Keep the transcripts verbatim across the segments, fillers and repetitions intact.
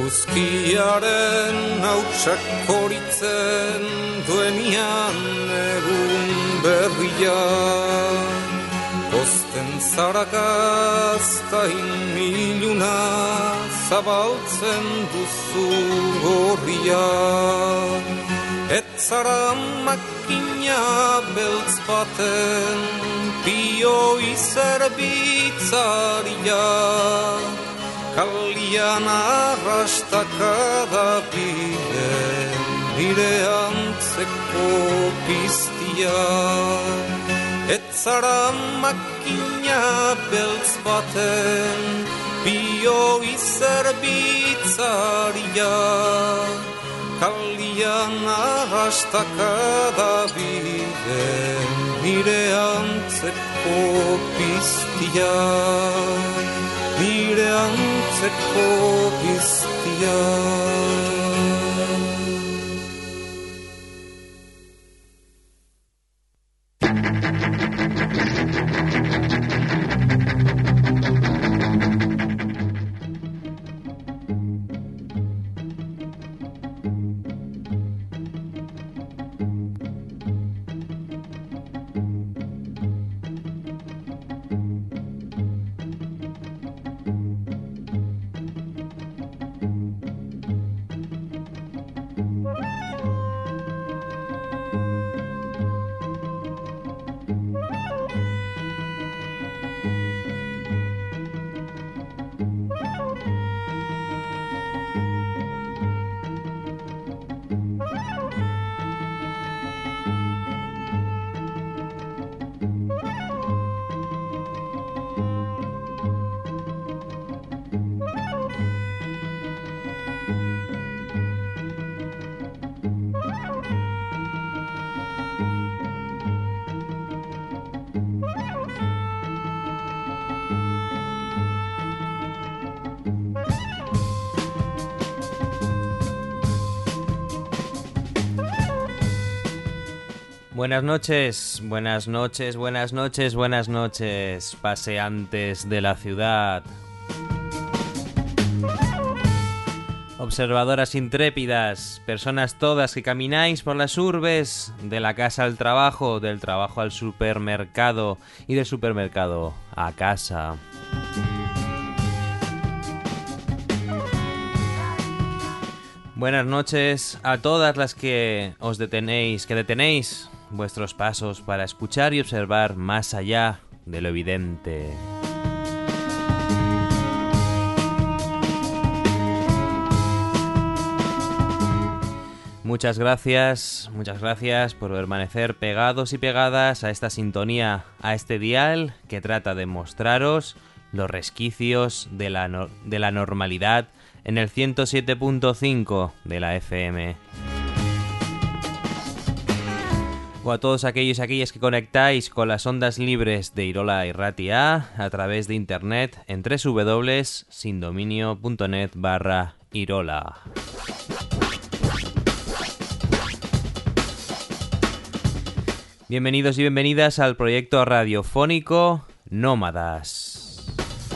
Eguzkiaren hautsak horitzen duenian egun berria. Posten zarakaztain miluna zabaltzen duzu gorria. Ez zara makina beltz baten pioi zerbitzaria. Kalian arrastaka da bide nire antzeko piztia. Ez zara makina beltz baten pioi zerbitzaria. Kalian arrastaka da bide nire antzeko piztia. Nire antzeko piztia. Buenas noches, buenas noches, buenas noches, buenas noches, paseantes de la ciudad. Observadoras intrépidas, personas todas que camináis por las urbes, de la casa al trabajo, del trabajo al supermercado y del supermercado a casa. Buenas noches a todas las que os detenéis, que detenéis vuestros pasos para escuchar y observar más allá de lo evidente. Muchas gracias, muchas gracias por permanecer pegados y pegadas a esta sintonía, a este dial que trata de mostraros los resquicios de la, no- de la normalidad en el ciento siete punto cinco de la F M. O a todos aquellos y aquellas que conectáis con las ondas libres de Irola Irratia a través de internet en doble u doble u doble u punto sindominio punto net barra Irola. Bienvenidos y bienvenidas al proyecto radiofónico Nómadas.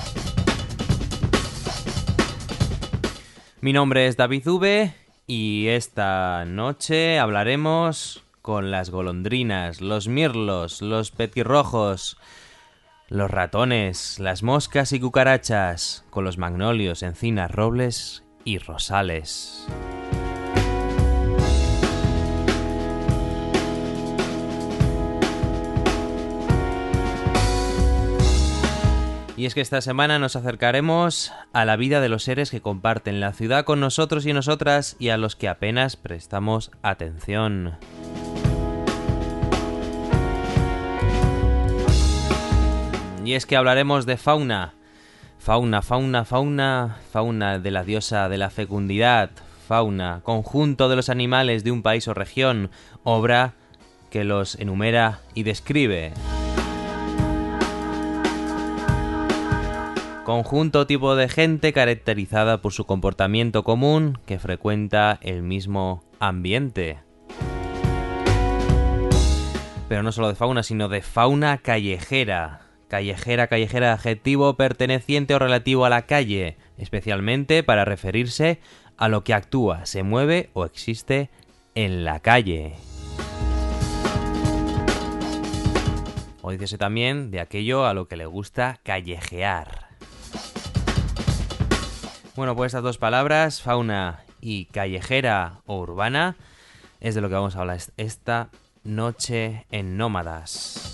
Mi nombre es David V y esta noche hablaremos con las golondrinas, los mirlos, los petirrojos, los ratones, las moscas y cucarachas, con los magnolios, encinas, robles y rosales. Y es que esta semana nos acercaremos a la vida de los seres que comparten la ciudad con nosotros y nosotras y a los que apenas prestamos atención. Y es que hablaremos de fauna. Fauna, fauna, fauna, fauna de la diosa de la fecundidad. Fauna, conjunto de los animales de un país o región. Obra que los enumera y describe. Conjunto tipo de gente caracterizada por su comportamiento común que frecuenta el mismo ambiente. Pero no solo de fauna, sino de fauna callejera. Callejera, callejera, adjetivo perteneciente o relativo a la calle, especialmente para referirse a lo que actúa, se mueve o existe en la calle. O dícese también de aquello a lo que le gusta callejear. Bueno, pues estas dos palabras, fauna y callejera o urbana, es de lo que vamos a hablar esta noche en Nómadas.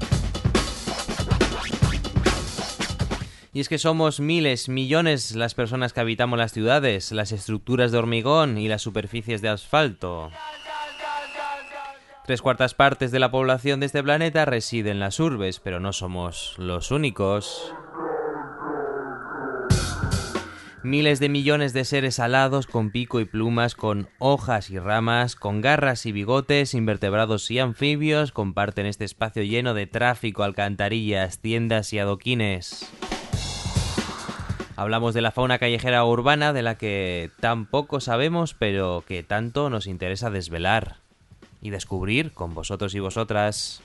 Y es que somos miles, millones las personas que habitamos las ciudades, las estructuras de hormigón y las superficies de asfalto. Tres cuartas partes de la población de este planeta reside en las urbes, pero no somos los únicos. Miles de millones de seres alados con pico y plumas, con hojas y ramas, con garras y bigotes, invertebrados y anfibios, comparten este espacio lleno de tráfico, alcantarillas, tiendas y adoquines. Hablamos de la fauna callejera urbana, de la que tan poco sabemos, pero que tanto nos interesa desvelar y descubrir con vosotros y vosotras.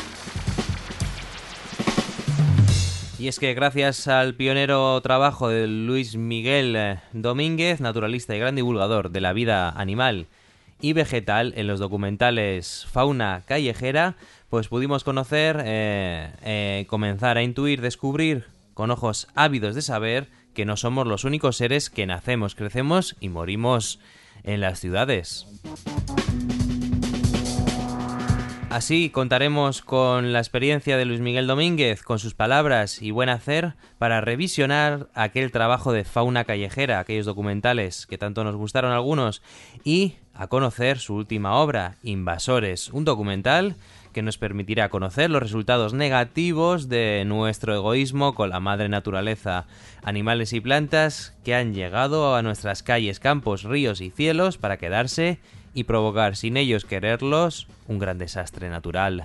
Y es que gracias al pionero trabajo de Luis Miguel Domínguez, naturalista y gran divulgador de la vida animal y vegetal en los documentales Fauna Callejera, pues pudimos conocer, eh, eh, comenzar a intuir, descubrir con ojos ávidos de saber que no somos los únicos seres que nacemos, crecemos y morimos en las ciudades. Así contaremos con la experiencia de Luis Miguel Domínguez, con sus palabras y buen hacer, para revisionar aquel trabajo de fauna callejera, aquellos documentales que tanto nos gustaron a algunos, y a conocer su última obra, Invasores, un documental que nos permitirá conocer los resultados negativos de nuestro egoísmo con la madre naturaleza, animales y plantas que han llegado a nuestras calles, campos, ríos y cielos para quedarse y provocar, sin ellos quererlos, un gran desastre natural.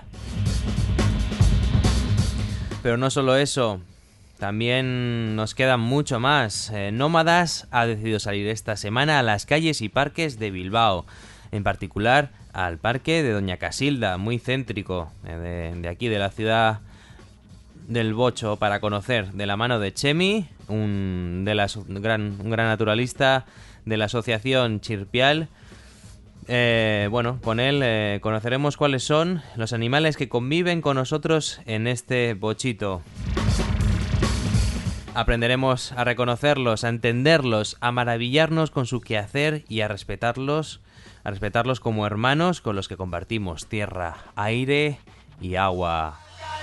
Pero no solo eso, también nos queda mucho más. Eh, Nómadas ha decidido salir esta semana a las calles y parques de Bilbao, en particular al parque de Doña Casilda, muy céntrico, eh, de, de aquí de la ciudad del Bocho, para conocer de la mano de Chemi, un, de la, un, gran, un gran naturalista de la asociación Chirpial. Eh, bueno, con él eh, conoceremos cuáles son los animales que conviven con nosotros en este bochito. Aprenderemos a reconocerlos, a entenderlos, a maravillarnos con su quehacer y a respetarlos, a respetarlos como hermanos con los que compartimos tierra, aire y agua.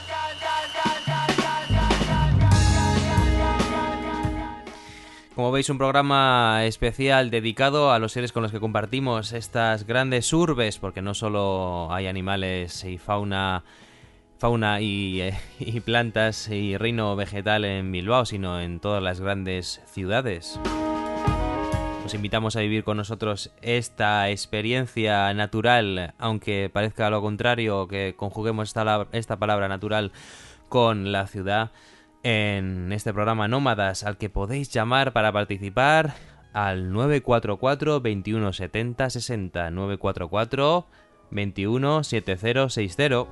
Como veis, un programa especial dedicado a los seres con los que compartimos estas grandes urbes, porque no solo hay animales y fauna, fauna y, eh, y plantas y reino vegetal en Bilbao, sino en todas las grandes ciudades. Os invitamos a vivir con nosotros esta experiencia natural, aunque parezca lo contrario, que conjuguemos esta, esta palabra natural con la ciudad, en este programa Nómadas, al que podéis llamar para participar al nueve cuatro cuatro, veintiuno setenta, sesenta, nueve cuatro cuatro, veintiuno setenta, sesenta.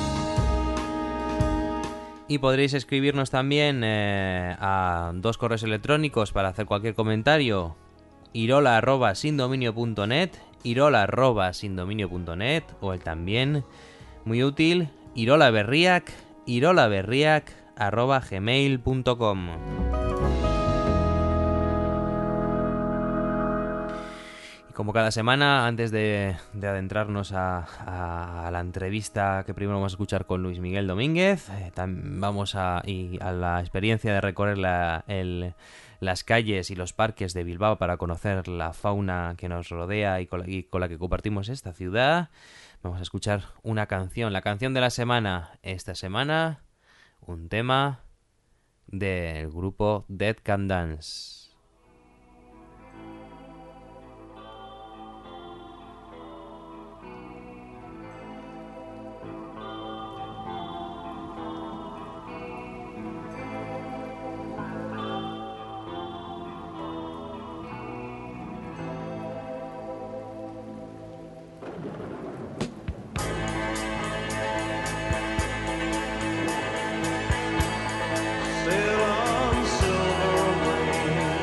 Y podréis escribirnos también eh, a dos correos electrónicos para hacer cualquier comentario: irola arroba sindominio punto net, irola arroba sindominio punto net, o el también muy útil irolaberriak, irolaberriak arroba gmail punto com. Y como cada semana, antes de, de adentrarnos a, a, a la entrevista que primero vamos a escuchar con Luis Miguel Domínguez, eh, vamos a, y a la experiencia de recorrer la, el, las calles y los parques de Bilbao para conocer la fauna que nos rodea y con la, y con la que compartimos esta ciudad, vamos a escuchar una canción, la canción de la semana. Esta semana, un tema del grupo Dead Can Dance. Sail on, silver wings.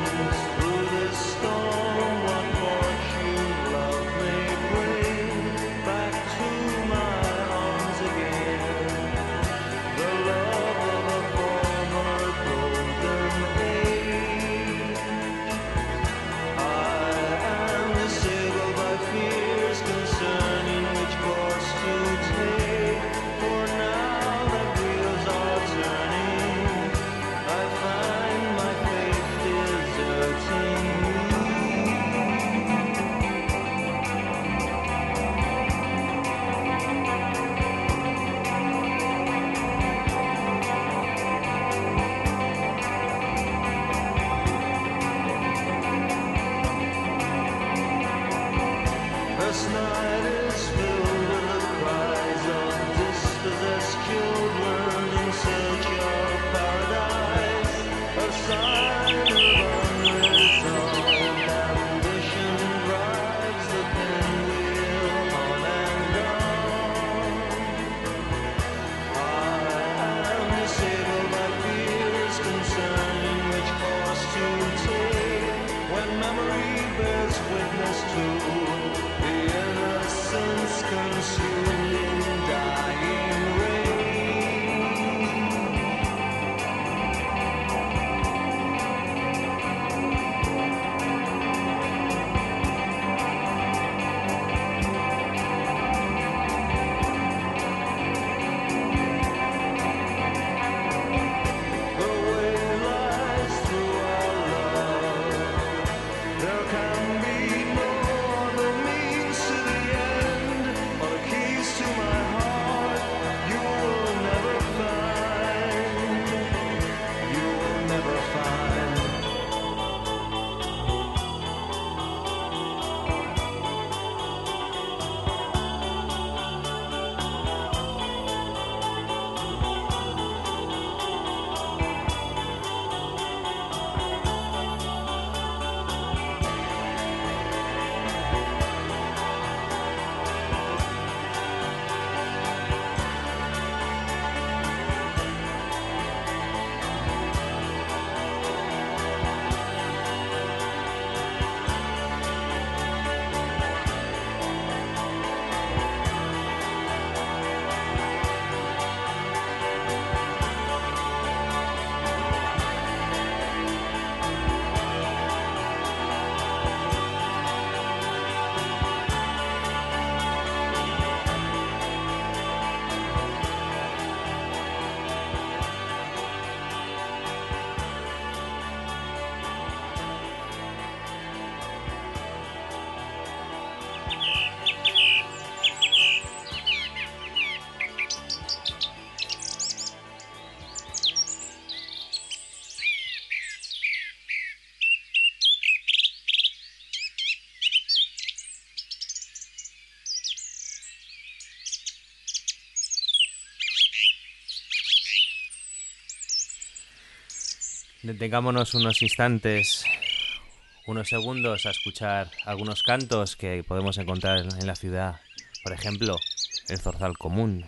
Detengámonos unos instantes, unos segundos a escuchar algunos cantos que podemos encontrar en la ciudad. Por ejemplo, el zorzal común.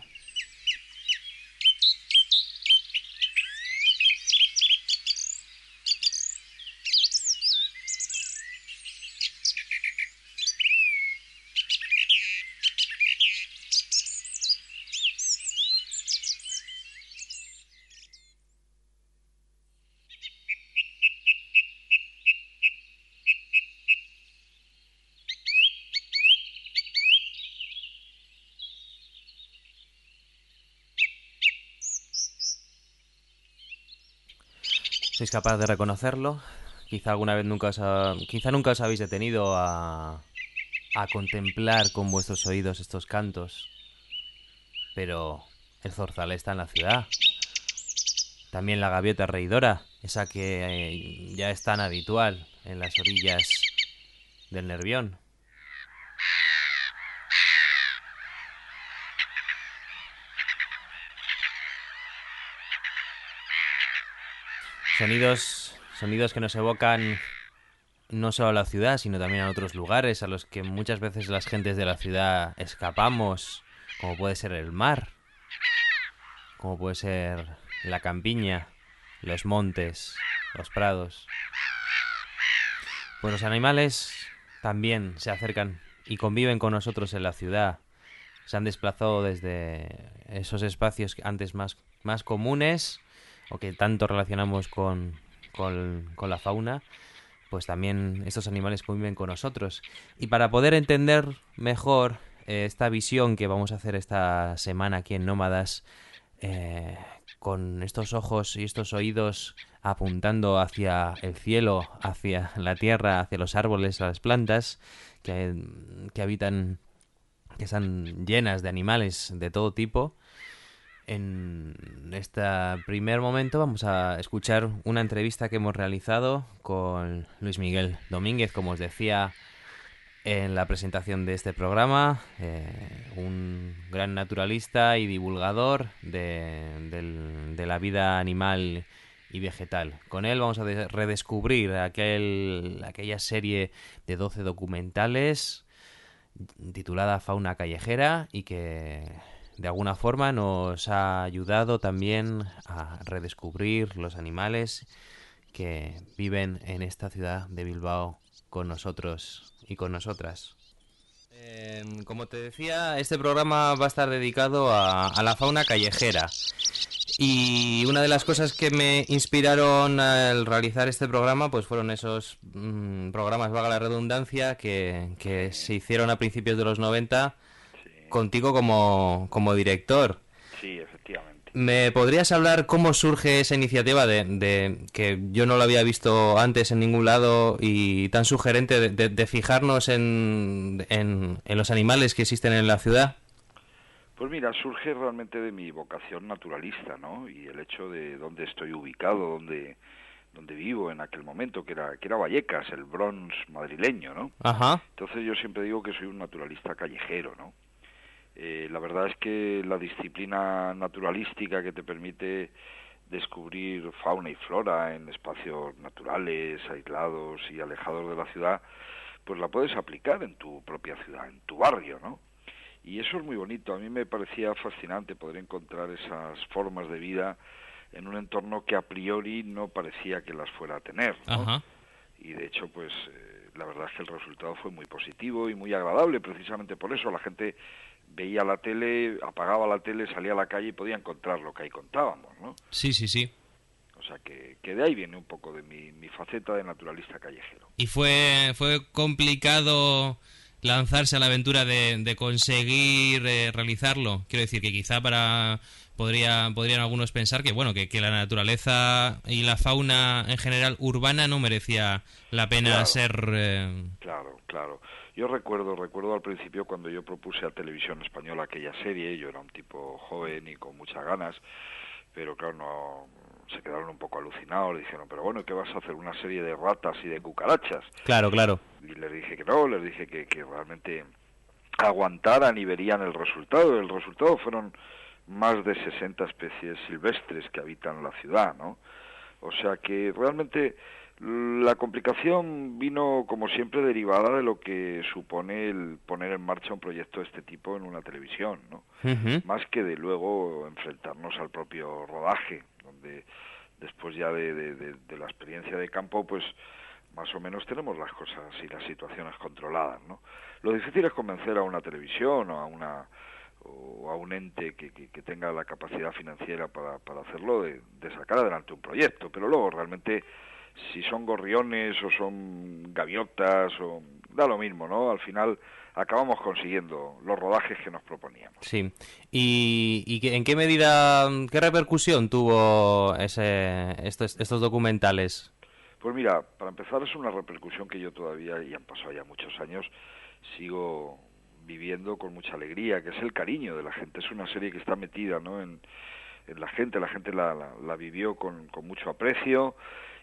¿Sois capaz de reconocerlo? Quizá alguna vez nunca os ha... Quizá nunca os habéis detenido a... a contemplar con vuestros oídos estos cantos. Pero el zorzal está en la ciudad. También la gaviota reidora, esa que eh, ya es tan habitual en las orillas del Nervión. Sonidos, sonidos que nos evocan no solo a la ciudad, sino también a otros lugares a los que muchas veces las gentes de la ciudad escapamos, como puede ser el mar, como puede ser la campiña, los montes, los prados. Pues los animales también se acercan y conviven con nosotros en la ciudad. Se han desplazado desde esos espacios antes más, más comunes o que tanto relacionamos con, con, con la fauna, pues también estos animales conviven con nosotros. Y para poder entender mejor eh, esta visión que vamos a hacer esta semana aquí en Nómadas, eh, con estos ojos y estos oídos apuntando hacia el cielo, hacia la tierra, hacia los árboles, a las plantas que, que habitan, que están llenas de animales de todo tipo. En este primer momento vamos a escuchar una entrevista que hemos realizado con Luis Miguel Domínguez, como os decía en la presentación de este programa, eh, un gran naturalista y divulgador de, de, de la vida animal y vegetal. Con él vamos a de- redescubrir aquel, aquella serie de doce documentales titulada Fauna Callejera y que de alguna forma nos ha ayudado también a redescubrir los animales que viven en esta ciudad de Bilbao con nosotros y con nosotras. Eh, como te decía, este programa va a estar dedicado a, a la fauna callejera. Y una de las cosas que me inspiraron al realizar este programa pues fueron esos mmm, programas, valga la redundancia, que, que se hicieron a principios de los noventa Sí, contigo como, como director. sí, efectivamente. ¿Me podrías hablar cómo surge esa iniciativa de, de que yo no lo había visto antes en ningún lado y tan sugerente de, de, de fijarnos en, en, en los animales que existen en la ciudad? Pues mira, surge realmente de mi vocación naturalista, ¿no? Y el hecho de dónde estoy ubicado, dónde, dónde vivo en aquel momento, que era, que era Vallecas, el Bronx madrileño, ¿no? Ajá. Entonces yo siempre digo que soy un naturalista callejero, ¿no? Eh, la verdad es que la disciplina naturalística que te permite descubrir fauna y flora en espacios naturales, aislados y alejados de la ciudad, pues la puedes aplicar en tu propia ciudad, en tu barrio, ¿no? Y eso es muy bonito. A mí me parecía fascinante poder encontrar esas formas de vida en un entorno que a priori no parecía que las fuera a tener, ¿no? Ajá. Y de hecho, pues eh, la verdad es que el resultado fue muy positivo y muy agradable, precisamente por eso. La gente veía la tele, apagaba la tele, salía a la calle y podía encontrar lo que ahí contábamos, ¿no? Sí, sí, sí. O sea que, que de ahí viene un poco de mi, mi faceta de naturalista callejero. ¿Y fue, fue complicado lanzarse a la aventura de, de conseguir eh, realizarlo? Quiero decir que quizá para podría podrían algunos pensar que bueno que, que la naturaleza y la fauna en general urbana no merecía la pena Claro. ser eh... Claro, claro. Yo recuerdo, recuerdo al principio cuando yo propuse a Televisión Española aquella serie, yo era un tipo joven y con muchas ganas, pero claro, no se quedaron un poco alucinados, dijeron, pero bueno, ¿qué vas a hacer? ¿Una serie de ratas y de cucarachas? Claro, claro. Y les dije que no, les dije que, que realmente aguantaran y verían el resultado. El resultado fueron más de sesenta especies silvestres que habitan la ciudad, ¿no? O sea que realmente la complicación vino, como siempre, derivada de lo que supone el poner en marcha un proyecto de este tipo en una televisión, ¿no? Uh-huh. Más que de luego enfrentarnos al propio rodaje, donde después ya de, de, de, de la experiencia de campo, pues más o menos tenemos las cosas y las situaciones controladas, ¿no? Lo difícil es convencer a una televisión o a una o a un ente que, que, que tenga la capacidad financiera para, para hacerlo, de, de sacar adelante un proyecto, pero luego realmente si son gorriones o son gaviotas o da lo mismo, ¿no? Al final acabamos consiguiendo los rodajes que nos proponíamos. Sí. ¿Y, y en qué medida, qué repercusión tuvo ese, estos, estos documentales? Pues mira, para empezar es una repercusión que yo todavía, y han pasado ya muchos años, sigo viviendo con mucha alegría, que es el cariño de la gente. Es una serie que está metida, ¿no?, en, en la gente, la gente la, la, la vivió con, con mucho aprecio,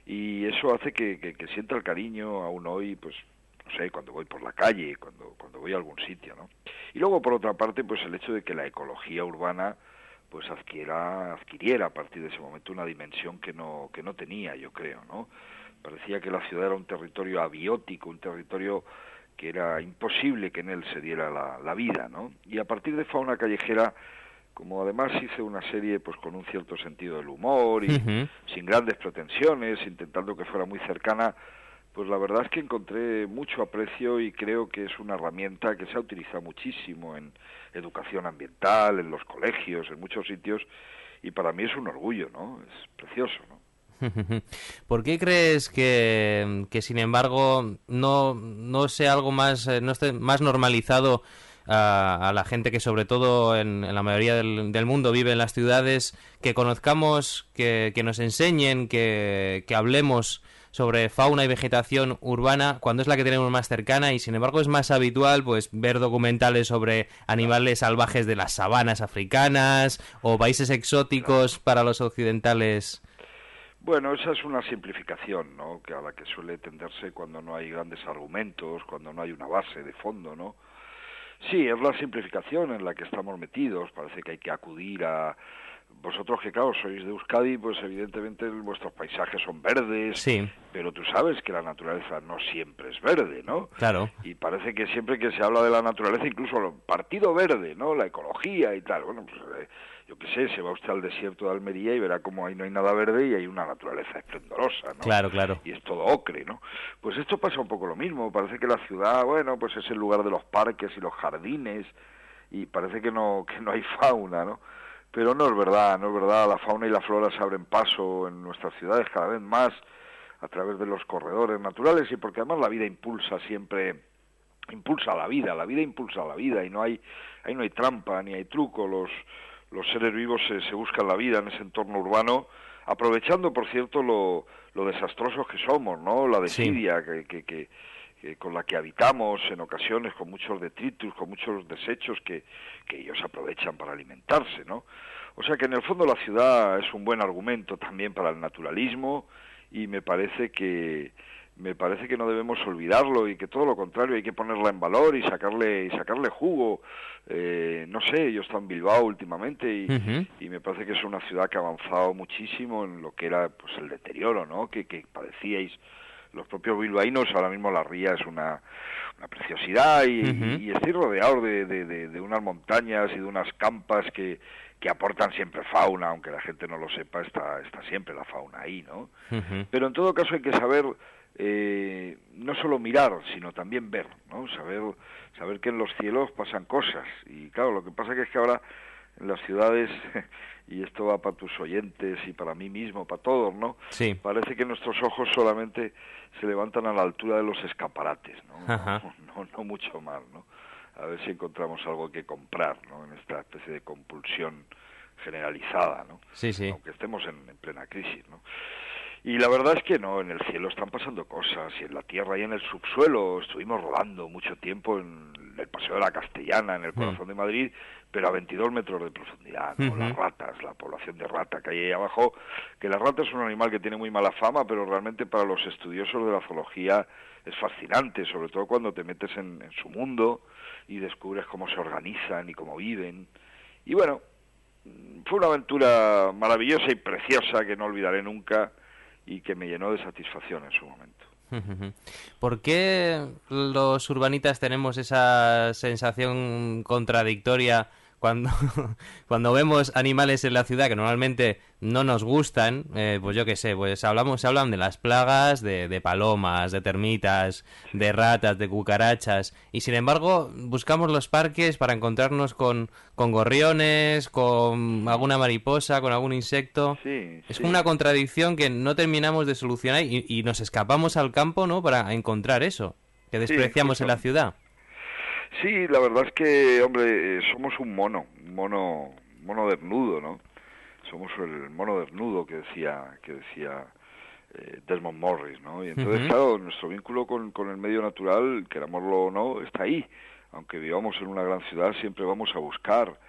y eso hace que, que, que sienta el cariño aún hoy, pues, no sé, cuando voy por la calle, cuando, cuando voy a algún sitio, ¿no? Y luego, por otra parte, pues el hecho de que la ecología urbana pues adquiera, adquiriera a partir de ese momento una dimensión que no, que no tenía, yo creo, ¿no? Parecía que la ciudad era un territorio abiótico, un territorio que era imposible que en él se diera la, la vida, ¿no? Y a partir de Fauna Callejera, como además hice una serie pues con un cierto sentido del humor y uh-huh. sin grandes pretensiones, intentando que fuera muy cercana, pues la verdad es que encontré mucho aprecio y creo que es una herramienta que se ha utilizado muchísimo en educación ambiental, en los colegios, en muchos sitios, y para mí es un orgullo, ¿no? Es precioso, ¿no? ¿Por qué crees que, que sin embargo no, no sea algo más, no esté más normalizado a, a la gente que sobre todo en, en la mayoría del, del mundo vive en las ciudades, que conozcamos, que, que nos enseñen, que, que hablemos sobre fauna y vegetación urbana cuando es la que tenemos más cercana, y sin embargo es más habitual pues ver documentales sobre animales salvajes de las sabanas africanas o países exóticos para los occidentales? Bueno, esa es una simplificación, ¿no?, que a la que suele tenderse cuando no hay grandes argumentos, cuando no hay una base de fondo, ¿no? Sí, es la simplificación en la que estamos metidos. Parece que hay que acudir a... Vosotros que, claro, sois de Euskadi, pues evidentemente vuestros paisajes son verdes, sí, pero tú sabes que la naturaleza no siempre es verde, ¿no? Claro. Y parece que siempre que se habla de la naturaleza, incluso el partido verde, ¿no?, la ecología y tal, bueno, pues eh, yo qué sé, se va usted al desierto de Almería y verá cómo ahí no hay nada verde y hay una naturaleza esplendorosa, ¿no? Claro, claro. Y es todo ocre, ¿no? Pues esto pasa un poco lo mismo. Parece que la ciudad, bueno, pues es el lugar de los parques y los jardines, y parece que no, que no hay fauna, ¿no? Pero no es verdad, no es verdad. La fauna y la flora se abren paso en nuestras ciudades cada vez más a través de los corredores naturales, y porque además la vida impulsa siempre, impulsa la vida, la vida impulsa la vida, y no hay, ahí no hay trampa ni hay truco. Los los seres vivos se, se buscan la vida en ese entorno urbano, aprovechando, por cierto, lo, lo desastrosos que somos, ¿no? La desidia sí. que, que, que, que con la que habitamos en ocasiones, con muchos detritus, con muchos desechos que, que ellos aprovechan para alimentarse, ¿no? O sea que en el fondo la ciudad es un buen argumento también para el naturalismo, y me parece que me parece que no debemos olvidarlo, y que todo lo contrario hay que ponerla en valor y sacarle y sacarle jugo. Eh, no sé, yo he estado en Bilbao últimamente y, uh-huh. y me parece que es una ciudad que ha avanzado muchísimo en lo que era pues el deterioro, ¿no? que, que padecíais los propios bilbaínos. Ahora mismo la ría es una, una preciosidad y, uh-huh. y estoy rodeado de, de, de, de unas montañas y de unas campas que que aportan siempre fauna, aunque la gente no lo sepa, está, está siempre la fauna ahí, ¿no? Uh-huh. Pero en todo caso hay que saber, eh, no solo mirar, sino también ver, ¿no? Saber, saber que en los cielos pasan cosas, y claro, lo que pasa que es que ahora en las ciudades, y esto va para tus oyentes y para mí mismo, para todos, ¿no? Sí. Parece que nuestros ojos solamente se levantan a la altura de los escaparates, ¿no? Uh-huh. No, no, no mucho más, ¿no? A ver si encontramos algo que comprar, ¿no? En esta especie de compulsión generalizada, ¿no? Sí, sí. Aunque estemos en, en plena crisis, ¿no? Y la verdad es que no, en el cielo están pasando cosas, y en la tierra y en el subsuelo. Estuvimos rodando mucho tiempo en el Paseo de la Castellana, en el corazón mm. de Madrid, pero a veintidós metros de profundidad, ¿no? Uh-huh. Las ratas, la población de rata que hay ahí abajo, que la rata es un animal que tiene muy mala fama, pero realmente para los estudiosos de la zoología es fascinante, sobre todo cuando te metes en, en su mundo y descubres cómo se organizan y cómo viven. Y bueno, fue una aventura maravillosa y preciosa que no olvidaré nunca y que me llenó de satisfacción en su momento. ¿Por qué los urbanitas tenemos esa sensación contradictoria cuando, cuando vemos animales en la ciudad que normalmente no nos gustan? Eh, pues yo qué sé, pues hablamos, se hablan de las plagas, de, de palomas, de termitas, de ratas, de cucarachas, y sin embargo buscamos los parques para encontrarnos con, con gorriones, con alguna mariposa, con algún insecto. Sí, es sí. una contradicción que no terminamos de solucionar, y, y nos escapamos al campo, ¿no?, para encontrar eso que despreciamos sí, en la ciudad. Sí, la verdad es que, hombre, somos un mono, un mono, mono desnudo, ¿no? Somos el mono desnudo que decía, que decía eh, Desmond Morris, ¿no? Y entonces, uh-huh. claro, nuestro vínculo con, con el medio natural, querámoslo o no, está ahí. Aunque vivamos en una gran ciudad, siempre vamos a buscar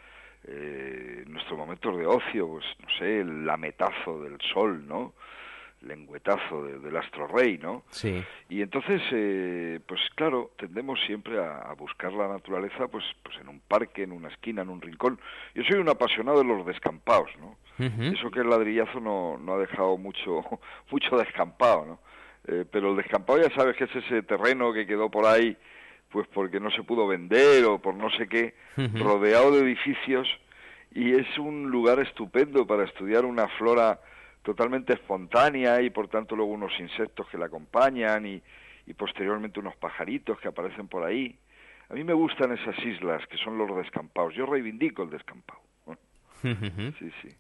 eh, nuestros momentos de ocio, pues, no sé, el lametazo del sol, ¿no? Lengüetazo de, del astro rey, ¿no? Sí. Y entonces, eh, pues claro, tendemos siempre a, a buscar la naturaleza, pues, pues en un parque, en una esquina, en un rincón. Yo soy un apasionado de los descampados, ¿no? Uh-huh. Eso que el ladrillazo no, no ha dejado mucho, mucho descampado, ¿no? Eh, pero el descampado ya sabes que es ese terreno que quedó por ahí, pues porque no se pudo vender o por no sé qué, uh-huh. rodeado de edificios, y es un lugar estupendo para estudiar una flora totalmente espontánea, y por tanto luego unos insectos que la acompañan, y, y posteriormente unos pajaritos que aparecen por ahí. A mí me gustan esas islas que son los descampados. Yo reivindico el descampado. Sí, sí.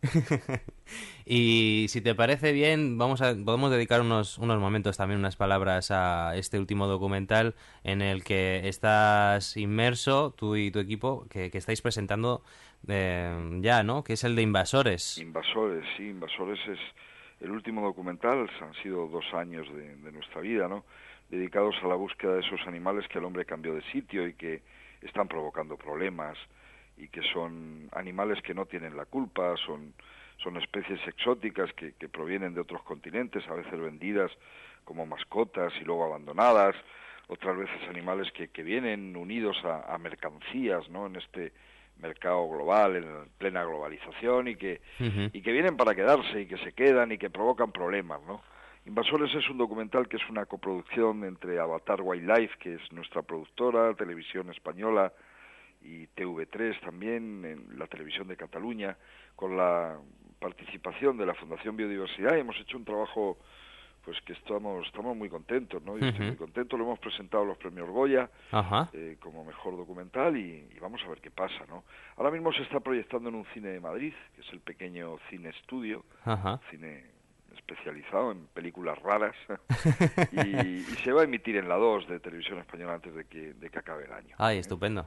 Y si te parece bien, vamos a podemos dedicar unos unos momentos, también unas palabras, a este último documental en el que estás inmerso, tú y tu equipo, que, que estáis presentando eh, ya, ¿no? Que es el de Invasores. Invasores, sí, Invasores es el último documental. Han sido dos años de, de nuestra vida, ¿no?, dedicados a la búsqueda de esos animales que el hombre cambió de sitio y que están provocando problemas, y que son animales que no tienen la culpa, son, son especies exóticas que, que provienen de otros continentes, a veces vendidas como mascotas y luego abandonadas, otras veces animales que, que vienen unidos a, a mercancías, ¿no?, en este mercado global, en plena globalización, y que, uh-huh. y que vienen para quedarse, y que se quedan y que provocan problemas, ¿no? Invasores es un documental que es una coproducción entre Avatar Wildlife, que es nuestra productora, Televisión Española, y T V tres también, en la televisión de Cataluña, con la participación de la Fundación Biodiversidad. Y hemos hecho un trabajo, pues que estamos estamos muy contentos, ¿no? Yo uh-huh. estoy muy contento. Lo hemos presentado a los premios Goya uh-huh. eh, como mejor documental, y, y vamos a ver qué pasa, ¿no? Ahora mismo se está proyectando en un cine de Madrid, que es el pequeño Cine Estudio, uh-huh. cine especializado en películas raras, y, y se va a emitir en la dos de Televisión Española antes de que, de que acabe el año. Ay, estupendo.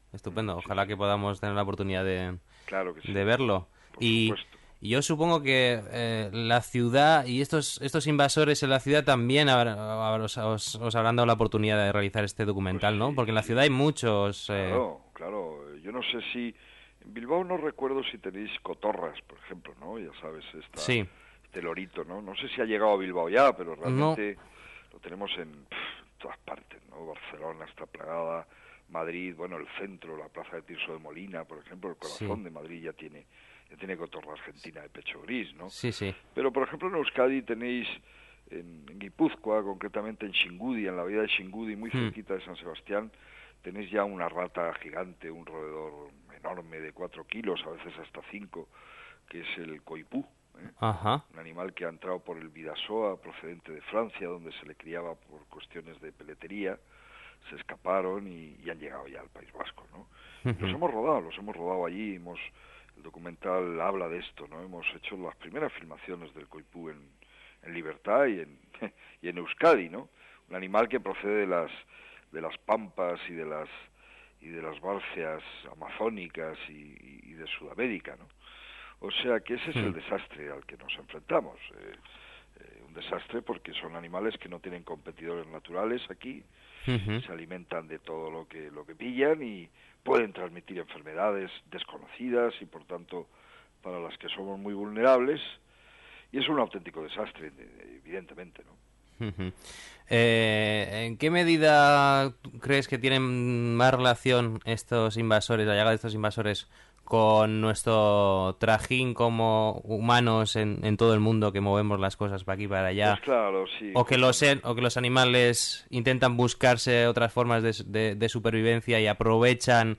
estupendo. Ojalá que podamos tener la oportunidad de, Claro que sí. de verlo. Por Y, supuesto. y yo supongo que eh, la ciudad y estos estos invasores en la ciudad también habrá- os, os- os habrán dado la oportunidad de realizar este documental, Pues ¿no? sí, Porque en la sí. ciudad hay muchos... eh, Claro, claro. Yo no sé si... En Bilbao no recuerdo si tenéis cotorras, por ejemplo, ¿no? Ya sabes, esta, Sí, este lorito, ¿no? No sé si ha llegado a Bilbao ya, pero no. realmente lo tenemos en pff, todas partes, ¿no? Barcelona está plagada, Madrid, bueno, el centro, la plaza de Tirso de Molina, por ejemplo, el corazón Sí, de Madrid ya tiene ya tiene cotorra argentina de pecho gris, ¿no? sí, sí. Pero, por ejemplo, en Euskadi tenéis, en, en Guipúzcoa, concretamente en Xingudi, en la bahía de Xingudi, muy Hmm. cerquita de San Sebastián, tenéis ya una rata gigante, un roedor enorme de cuatro kilos, a veces hasta cinco, que es el coipú, ¿eh? Ajá. Un animal que ha entrado por el Bidasoa, procedente de Francia, donde se le criaba por cuestiones de peletería, se escaparon y, y han llegado ya al País Vasco, ¿no? Y los Ujú. hemos rodado, los hemos rodado allí, hemos, el documental habla de esto, ¿no? Hemos hecho las primeras filmaciones del coipú en, en libertad y en, y en Euskadi, ¿no? Un animal que procede de las, de las pampas y de las, y de las bárceas amazónicas y, y de Sudamérica, ¿no? O sea que ese es el Hmm. desastre al que nos enfrentamos. Eh, eh, un desastre porque son animales que no tienen competidores naturales aquí, Ujú. se alimentan de todo lo que lo que pillan y pueden transmitir enfermedades desconocidas y por tanto para las que somos muy vulnerables, y es un auténtico desastre, evidentemente, ¿no? Ujú. Eh, ¿en qué medida tú crees que tienen más relación estos invasores, la llegada de estos invasores, con nuestro trajín como humanos en, en todo el mundo que movemos las cosas para aquí y para allá? Pues claro, sí, O que los, en- justamente. o que los animales intentan buscarse otras formas de, de- de supervivencia y aprovechan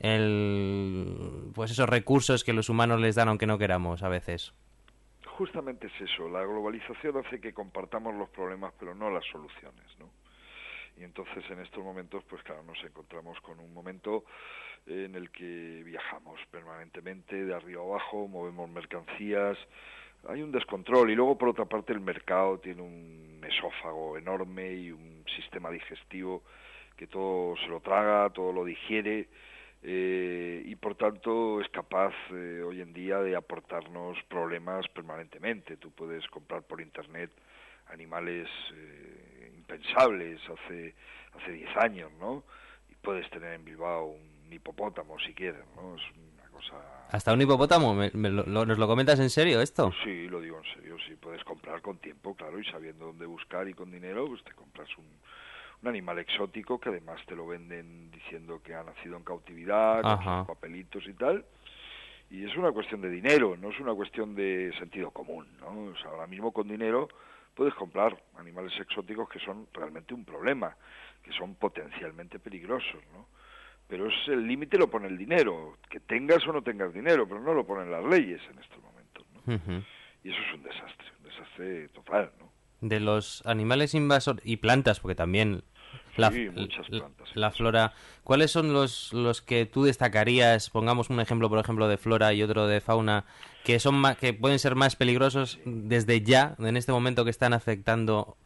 el, pues esos recursos que los humanos les dan aunque no queramos a veces. Justamente es eso, la globalización hace que compartamos los problemas pero no las soluciones, ¿no? Y entonces en estos momentos, pues claro, nos encontramos con un momento en el que viajamos permanentemente de arriba a abajo, movemos mercancías, hay un descontrol y luego por otra parte el mercado tiene un esófago enorme y un sistema digestivo que todo se lo traga, todo lo digiere, eh, y por tanto es capaz eh, hoy en día de aportarnos problemas permanentemente. Tú puedes comprar por internet animales eh, impensables hace hace diez años, ¿no? Y puedes tener en Bilbao un hipopótamo si quieres, ¿no? Es una cosa... ¿Hasta un hipopótamo? ¿Me- me lo- lo- ¿Nos lo comentas en serio Pues esto? sí, lo digo en serio, sí, puedes comprar con tiempo, claro, y sabiendo dónde buscar y con dinero, pues te compras un, un animal exótico que además te lo venden diciendo que ha nacido en cautividad, con sus Ajá. papelitos y tal, y es una cuestión de dinero, no es una cuestión de sentido común, ¿no? O sea, ahora mismo con dinero puedes comprar animales exóticos que son realmente un problema, que son potencialmente peligrosos, ¿no? Pero es el límite lo pone el dinero, que tengas o no tengas dinero, pero no lo ponen las leyes en estos momentos, ¿no? Ujú. Y eso es un desastre, un desastre total, ¿no? De los animales invasores y plantas, porque también la, Sí, muchas la, plantas la invasoras. flora, ¿cuáles son los, los que tú destacarías? Pongamos un ejemplo, por ejemplo, de flora y otro de fauna, que son ma- que pueden ser más peligrosos Sí. desde ya, en este momento que están afectando,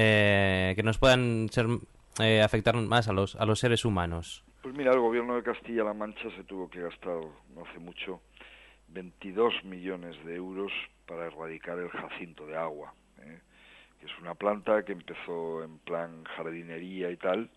eh, que nos puedan ser, eh, afectar más a los, a los seres humanos. Pues mira, el gobierno de Castilla-La Mancha se tuvo que gastar, no hace mucho, veintidós millones de euros para erradicar el jacinto de agua, ¿eh? Que es una planta que empezó en plan jardinería y tal,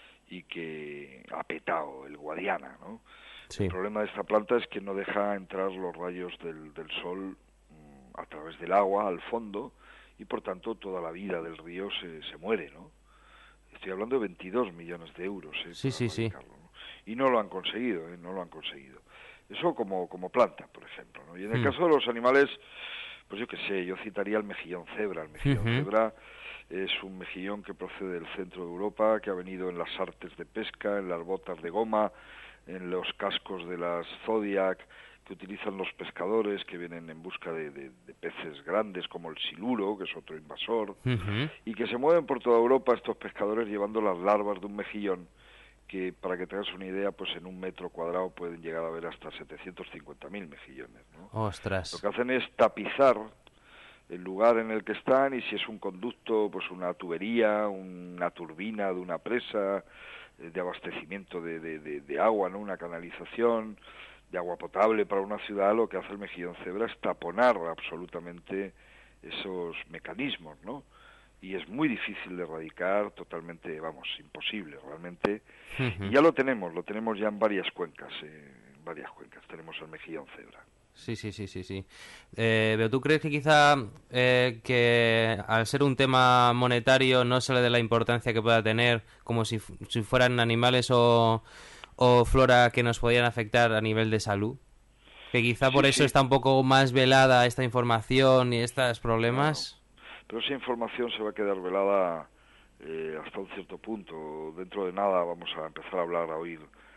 y que ha petado el Guadiana, ¿no? El Sí. problema de esta planta es que no deja entrar los rayos del, del sol mm, a través del agua al fondo, y por tanto toda la vida del río se, se muere, ¿no? Estoy hablando de veintidós millones de euros, ¿eh? Sí, Para sí, sí. erradicarlo, ¿no? Y no lo han conseguido, ¿eh? No lo han conseguido. Eso como, como planta, por ejemplo, ¿no? Y en el Hmm. caso de los animales, pues yo qué sé, yo citaría el mejillón cebra. El mejillón Ujú. cebra es un mejillón que procede del centro de Europa, que ha venido en las artes de pesca, en las botas de goma, en los cascos de las Zodiac, que utilizan los pescadores que vienen en busca de, de, de peces grandes como el siluro, que es otro invasor, Ujú. y que se mueven por toda Europa estos pescadores llevando las larvas de un mejillón, que para que tengas una idea, pues en un metro cuadrado pueden llegar a haber hasta setecientos cincuenta mil mejillones, ¿no? Lo Ostras. que hacen es tapizar el lugar en el que están y si es un conducto, pues una tubería, una turbina de una presa, de abastecimiento de, de, de, de agua, ¿no? Una canalización de agua potable para una ciudad. Lo que hace el mejillón cebra es taponar absolutamente esos mecanismos, ¿no? Y es muy difícil de erradicar, totalmente, vamos, imposible realmente. Uh-huh. Y ya lo tenemos, lo tenemos ya en varias cuencas, eh, en varias cuencas tenemos el mejillón cebra. Sí, sí, sí, sí, sí. Eh, pero ¿tú crees que quizá eh, que al ser un tema monetario no se le dé la importancia que pueda tener, como si, si fueran animales o, o flora que nos podrían afectar a nivel de salud? Que quizá sí, por eso sí. está un poco más velada esta información y estos problemas. Claro. Pero esa información se va a quedar velada eh, hasta un cierto punto. Dentro de nada vamos a empezar a hablar, a oír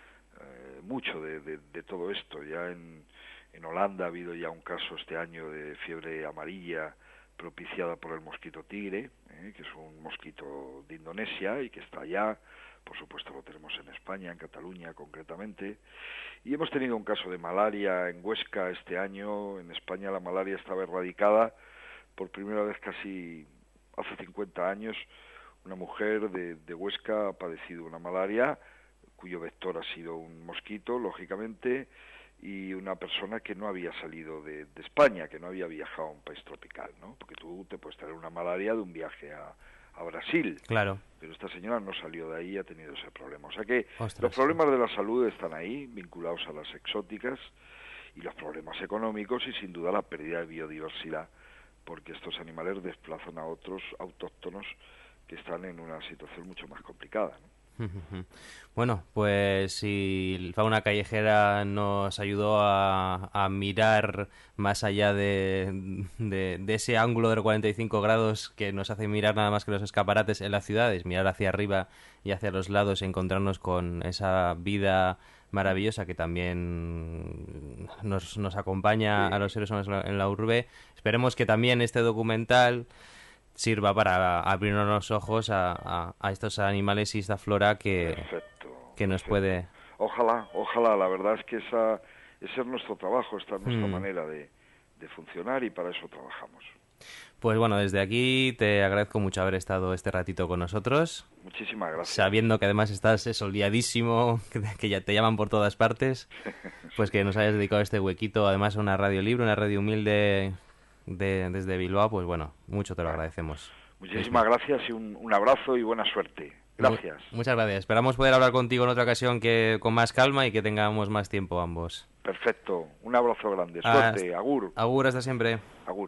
eh, mucho de, de, de todo esto. Ya en... En Holanda ha habido ya un caso este año de fiebre amarilla propiciada por el mosquito tigre, ¿eh? que es un mosquito de Indonesia y que está allá. Por supuesto lo tenemos en España, en Cataluña concretamente. Y hemos tenido un caso de malaria en Huesca este año. En España la malaria estaba erradicada por primera vez casi hace cincuenta años. Una mujer de, de Huesca ha padecido una malaria cuyo vector ha sido un mosquito, lógicamente, y una persona que no había salido de, de España, que no había viajado a un país tropical, ¿no? Porque tú te puedes tener una malaria de un viaje a, a Brasil. Claro. Pero esta señora no salió de ahí y ha tenido ese problema. O sea que Ostras. Los problemas de la salud están ahí, vinculados a las exóticas, y los problemas económicos y sin duda la pérdida de biodiversidad, porque estos animales desplazan a otros autóctonos que están en una situación mucho más complicada, ¿no? Bueno, pues si Fauna Callejera nos ayudó a, a mirar más allá de, de, de ese ángulo de los cuarenta y cinco grados que nos hace mirar nada más que los escaparates en las ciudades, mirar hacia arriba y hacia los lados y encontrarnos con esa vida maravillosa que también nos, nos acompaña sí. a los seres humanos en la urbe. Esperemos que también este documental sirva para abrirnos los ojos a, a, a estos animales y esta flora que, perfecto, que nos perfecto. puede... Ojalá, ojalá, la verdad es que esa, ese es nuestro trabajo, esta es nuestra mm. manera de, de funcionar y para eso trabajamos. Pues bueno, desde aquí te agradezco mucho haber estado este ratito con nosotros. Muchísimas gracias. Sabiendo que además estás eso, liadísimo, que, que ya te llaman por todas partes, pues que nos hayas dedicado este huequito, además a una radio libre, una radio humilde... De, desde Bilbao, pues bueno, mucho te lo agradecemos. Muchísimas gracias y un, un abrazo y buena suerte. Gracias. Muchas gracias. Esperamos poder hablar contigo en otra ocasión que con más calma y que tengamos más tiempo ambos. Perfecto. Un abrazo grande. Suerte. Hasta, agur. Agur, hasta siempre. Agur.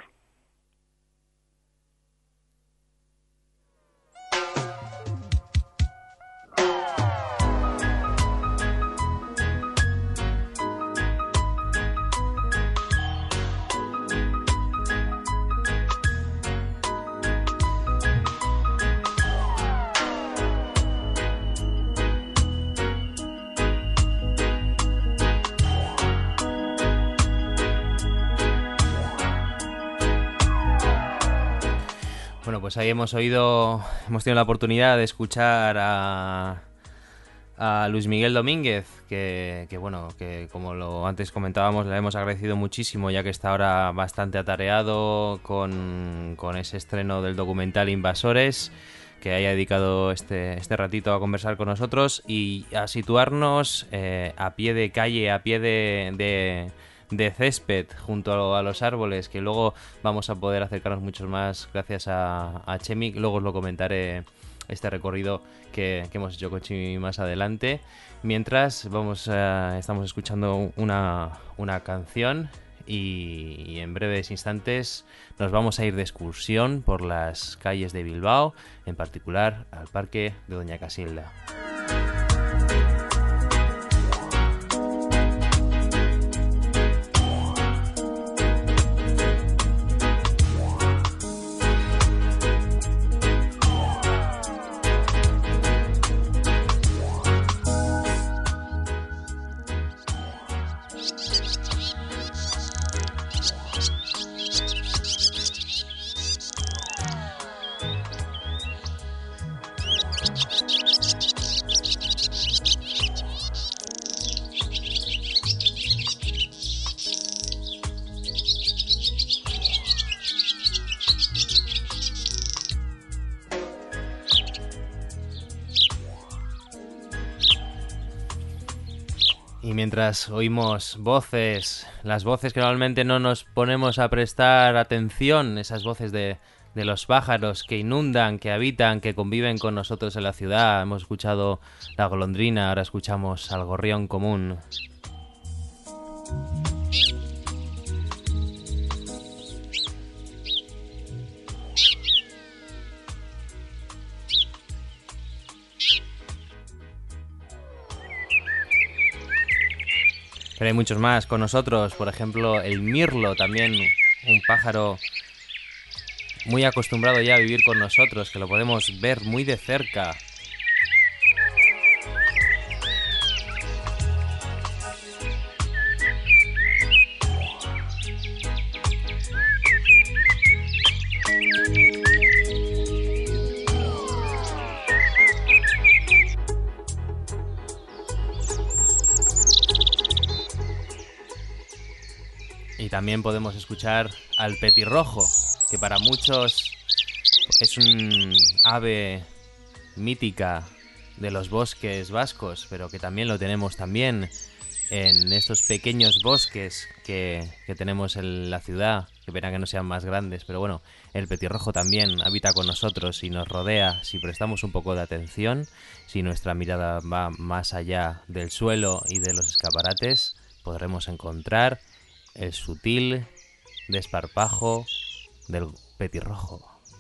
Bueno, pues ahí hemos oído, hemos tenido la oportunidad de escuchar a, a Luis Miguel Domínguez, que, que bueno, que como lo antes comentábamos, le hemos agradecido muchísimo, ya que está ahora bastante atareado con, con ese estreno del documental Invasores, que haya dedicado este, este ratito a conversar con nosotros y a situarnos eh, a pie de calle, a pie de... de de césped junto a los árboles, que luego vamos a poder acercarnos mucho más gracias a, a Chemi. Luego os lo comentaré, este recorrido que, que hemos hecho con Chemi más adelante. Mientras vamos a, estamos escuchando una, una canción y, y en breves instantes nos vamos a ir de excursión por las calles de Bilbao, en particular al Parque de Doña Casilda. Y mientras oímos voces, las voces que normalmente no nos ponemos a prestar atención, esas voces de, de los pájaros que inundan, que habitan, que conviven con nosotros en la ciudad. Hemos escuchado la golondrina, ahora escuchamos al gorrión común. Pero hay muchos más con nosotros, por ejemplo el mirlo, también un pájaro muy acostumbrado ya a vivir con nosotros, que lo podemos ver muy de cerca. Y también podemos escuchar al petirrojo, que para muchos es un ave mítica de los bosques vascos, pero que también lo tenemos también en estos pequeños bosques que, que tenemos en la ciudad. Qué pena que no sean más grandes, pero bueno, el petirrojo también habita con nosotros y nos rodea. Si prestamos un poco de atención, si nuestra mirada va más allá del suelo y de los escaparates, podremos encontrar el sutil desparpajo del petirrojo.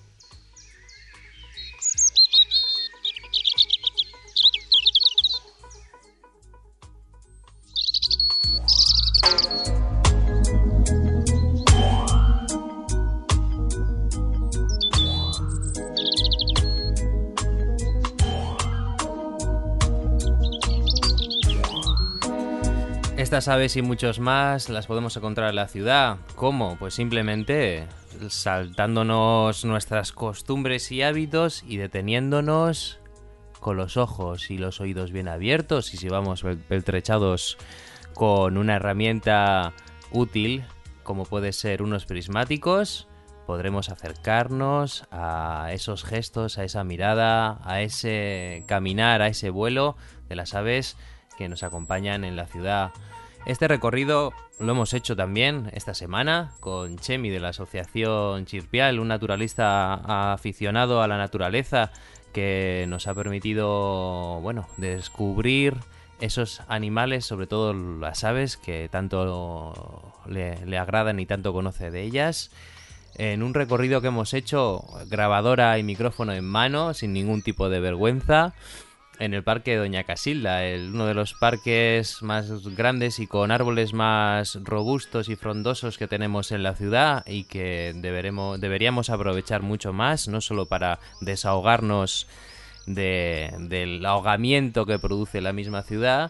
Estas aves y muchos más las podemos encontrar en la ciudad. ¿Cómo? Pues simplemente saltándonos nuestras costumbres y hábitos y deteniéndonos con los ojos y los oídos bien abiertos, y si vamos pertrechados con una herramienta útil como puede ser unos prismáticos, podremos acercarnos a esos gestos, a esa mirada, a ese caminar, a ese vuelo de las aves que nos acompañan en la ciudad. Este recorrido lo hemos hecho también esta semana con Chemi de la Asociación Chirpial, un naturalista aficionado a la naturaleza que nos ha permitido, bueno, descubrir esos animales, sobre todo las aves, que tanto le, le agradan y tanto conoce de ellas. En un recorrido que hemos hecho, grabadora y micrófono en mano, sin ningún tipo de vergüenza, en el Parque Doña Casilda, el, uno de los parques más grandes y con árboles más robustos y frondosos que tenemos en la ciudad, y que deberemos, deberíamos aprovechar mucho más, no solo para desahogarnos de, del ahogamiento que produce la misma ciudad,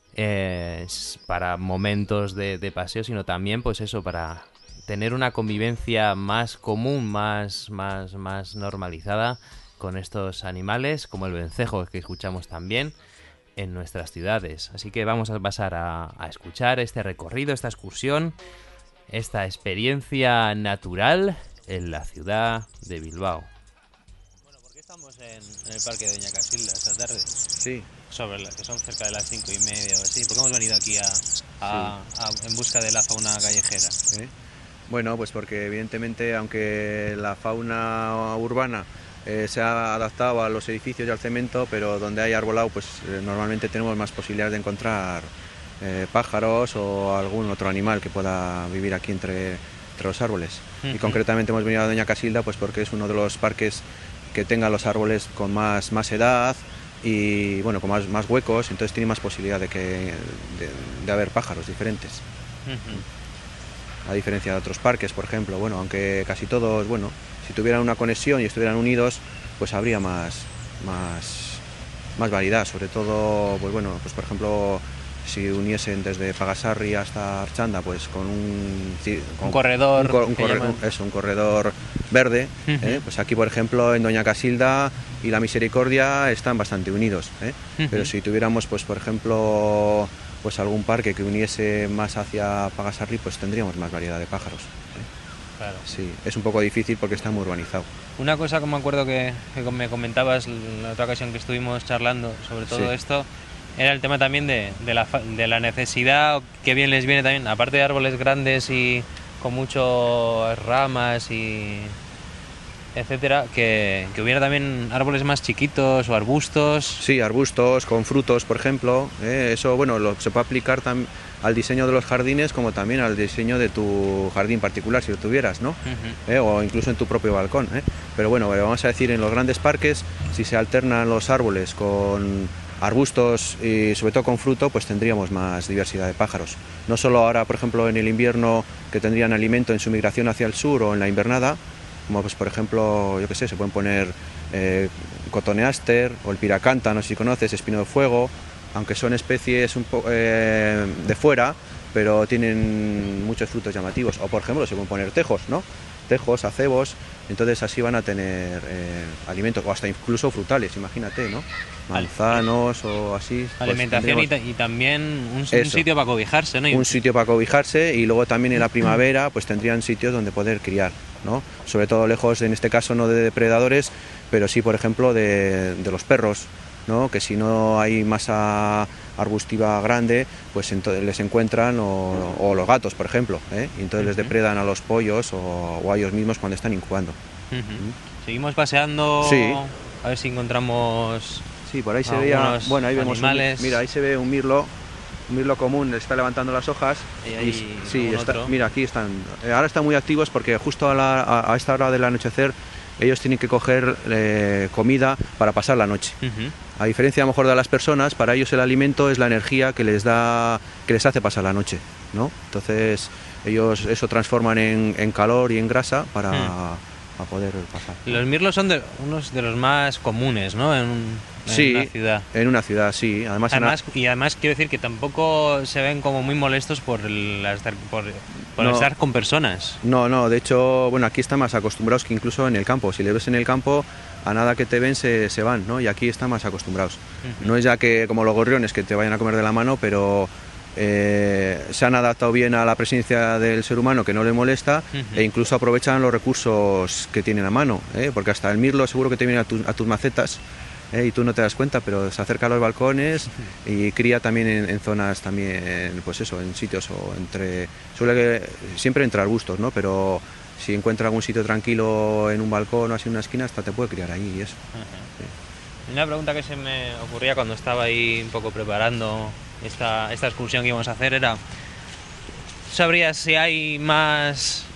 eh, para momentos de, de paseo, sino también, pues eso, para tener una convivencia más común, más, más, más normalizada con estos animales, como el vencejo que escuchamos también en nuestras ciudades. Así que vamos a pasar a, a escuchar este recorrido, esta excursión, esta experiencia natural en la ciudad de Bilbao. Bueno, ¿por qué estamos en, en el Parque de Doña Casilda esta tarde? Sí. Sobre la, que son cerca de las cinco y media o así. ¿Por qué hemos venido aquí a, a, sí. a, en busca de la fauna callejera? ¿Eh? Bueno, pues porque evidentemente, aunque la fauna urbana Eh, se ha adaptado a los edificios y al cemento, pero donde hay arbolado, pues eh, normalmente tenemos más posibilidades de encontrar eh, pájaros o algún otro animal que pueda vivir aquí entre, entre los árboles. Uh-huh. Y concretamente hemos venido a Doña Casilda pues porque es uno de los parques que tenga los árboles con más, más edad y bueno, con más, más huecos, entonces tiene más posibilidad de, que, de, de haber pájaros diferentes. Uh-huh. A diferencia de otros parques, por ejemplo, bueno, aunque casi todos, bueno, si tuvieran una conexión y estuvieran unidos, pues habría más, más, más variedad, sobre todo, pues bueno, pues por ejemplo, si uniesen desde Pagasarri hasta Archanda, pues con un, con un corredor, un, un, corre, un, eso, un corredor verde, uh-huh. ¿eh? Pues aquí, por ejemplo, en Doña Casilda y la Misericordia están bastante unidos, ¿eh? Uh-huh. Pero si tuviéramos, pues por ejemplo, pues algún parque que uniese más hacia Pagasarri, pues tendríamos más variedad de pájaros. Claro. Sí, es un poco difícil porque está muy urbanizado. Una cosa que me acuerdo que, que me comentabas la otra ocasión que estuvimos charlando sobre todo sí. esto, era el tema también de, de, la, de la necesidad, que bien les viene también, aparte de árboles grandes y con muchas ramas y etcétera, que, que hubiera también árboles más chiquitos o arbustos. Sí, arbustos con frutos, por ejemplo. ¿eh? Eso, bueno, lo, se puede aplicar tam, al diseño de los jardines como también al diseño de tu jardín particular, si lo tuvieras, ¿no? Uh-huh. ¿Eh? O incluso en tu propio balcón. ¿eh? Pero bueno, vamos a decir, en los grandes parques, si se alternan los árboles con arbustos y sobre todo con fruto, pues tendríamos más diversidad de pájaros. No solo ahora, por ejemplo, en el invierno, que tendrían alimento en su migración hacia el sur, o en la invernada, como pues por ejemplo, yo qué sé, se pueden poner eh, cotoneaster o el piracanta, no sé si conoces, espino de fuego, aunque son especies un po eh, de fuera, pero tienen muchos frutos llamativos. O por ejemplo, se pueden poner tejos, ¿no? Tejos, acebos, entonces así van a tener eh, alimentos, o hasta incluso frutales, imagínate, ¿no? Manzanos o así. Alimentación pues y, y también un, un sitio para cobijarse, ¿no? Un sitio para cobijarse, y luego también en la primavera pues tendrían sitios donde poder criar, ¿no? Sobre todo lejos, en este caso no de depredadores, pero sí, por ejemplo, de, de los perros, ¿no? Que si no hay masa arbustiva grande, pues entonces les encuentran, o, o los gatos, por ejemplo, ¿eh? Y entonces uh-huh. les depredan a los pollos o, o a ellos mismos cuando están incubando. Uh-huh. ¿Mm? Seguimos paseando, sí. A ver si encontramos. Sí, por ahí se veía, bueno, ahí vemos un, mira, ahí se ve un mirlo, un mirlo común, está levantando las hojas. Y ahí, y, sí, está, mira, aquí están. Ahora están muy activos porque justo a, la, a, a esta hora del anochecer ellos tienen que coger eh, comida para pasar la noche. Uh-huh. A diferencia a lo mejor de las personas, para ellos el alimento es la energía que les da, que les hace pasar la noche, ¿no? Entonces ellos eso transforman en, en calor y en grasa para, uh-huh. para poder pasar. Los mirlos son de, unos de los más comunes, ¿no? En, un, en sí, una ciudad. En una ciudad, sí. Además, además una... Y además quiero decir que tampoco se ven como muy molestos por, el, por, por no, estar con personas. No, no, de hecho, bueno, aquí están más acostumbrados que incluso en el campo. Si les ves en el campo, a nada que te ven se, se van, ¿no? Y aquí están más acostumbrados. Uh-huh. No es ya que como los gorriones que te vayan a comer de la mano, pero eh, se han adaptado bien a la presencia del ser humano, que no le molesta, uh-huh. e incluso aprovechan los recursos que tienen a mano, ¿eh? Porque hasta el mirlo seguro que te viene a, tu, a tus macetas, ¿eh? Y tú no te das cuenta, pero se acerca a los balcones uh-huh. y cría también en, en zonas también, pues eso, en sitios o entre, suele que, siempre entre arbustos, ¿no? Pero si encuentra algún sitio tranquilo en un balcón o así en una esquina, hasta te puede criar ahí y eso. Uh-huh. Sí. Una pregunta que se me ocurría cuando estaba ahí un poco preparando esta, esta excursión que íbamos a hacer era, ¿sabrías si hay más,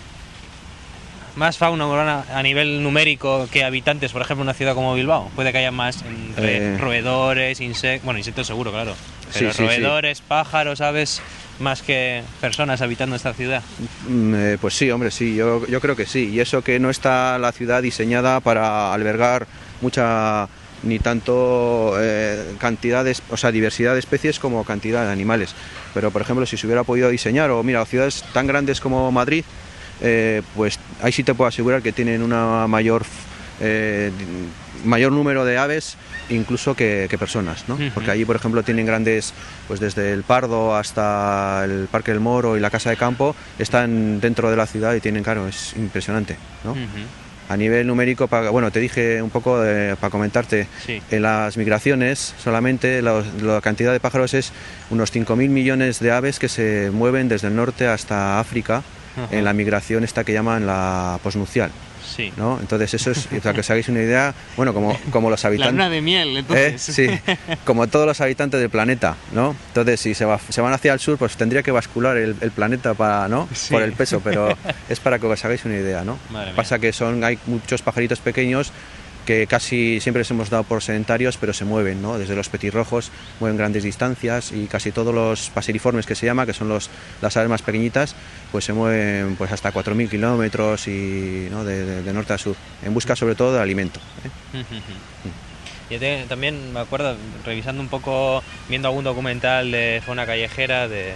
más fauna urbana a nivel numérico que habitantes, por ejemplo, en una ciudad como Bilbao? Puede que haya más entre eh... roedores, insectos, bueno, insectos seguro, claro, pero sí, roedores, sí, sí. pájaros, aves, más que personas habitando esta ciudad. Eh, pues sí, hombre, sí, yo, yo creo que sí. Y eso que no está la ciudad diseñada para albergar mucha, ni tanto eh, cantidad de, o sea, diversidad de especies como cantidad de animales. Pero, por ejemplo, si se hubiera podido diseñar, o mira, ciudades tan grandes como Madrid, eh, pues ahí sí te puedo asegurar que tienen una mayor, eh, mayor número de aves incluso que, que personas, ¿no? Uh-huh. Porque allí, por ejemplo, tienen grandes, pues desde el Pardo hasta el Parque del Moro y la Casa de Campo, están dentro de la ciudad y tienen, claro, es impresionante, ¿no? Uh-huh. A nivel numérico, para, bueno, te dije un poco eh, para comentarte, sí. En las migraciones solamente la, la cantidad de pájaros es unos cinco mil millones de aves que se mueven desde el norte hasta África, uh-huh. En la migración esta que llaman la posnupcial. Sí. ¿No? Entonces eso es, para que os hagáis una idea, bueno, como, como los habitantes... La luna de miel, entonces. ¿Eh? Sí, como todos los habitantes del planeta, ¿no? Entonces si se, va, se van hacia el sur, pues tendría que bascular el, el planeta para, ¿no? Sí. Por el peso, pero es para que os hagáis una idea, ¿no? Pasa que son, hay muchos pajaritos pequeños que casi siempre les hemos dado por sedentarios, pero se mueven, ¿no? Desde los petirrojos mueven grandes distancias, y casi todos los paseriformes, que se llama, que son los, las aves más pequeñitas, pues se mueven pues hasta cuatro mil kilómetros y, ¿no? de, de, de norte a sur, en busca sobre todo de alimento, ¿eh? Yo te, también me acuerdo, revisando un poco, viendo algún documental de fauna callejera de,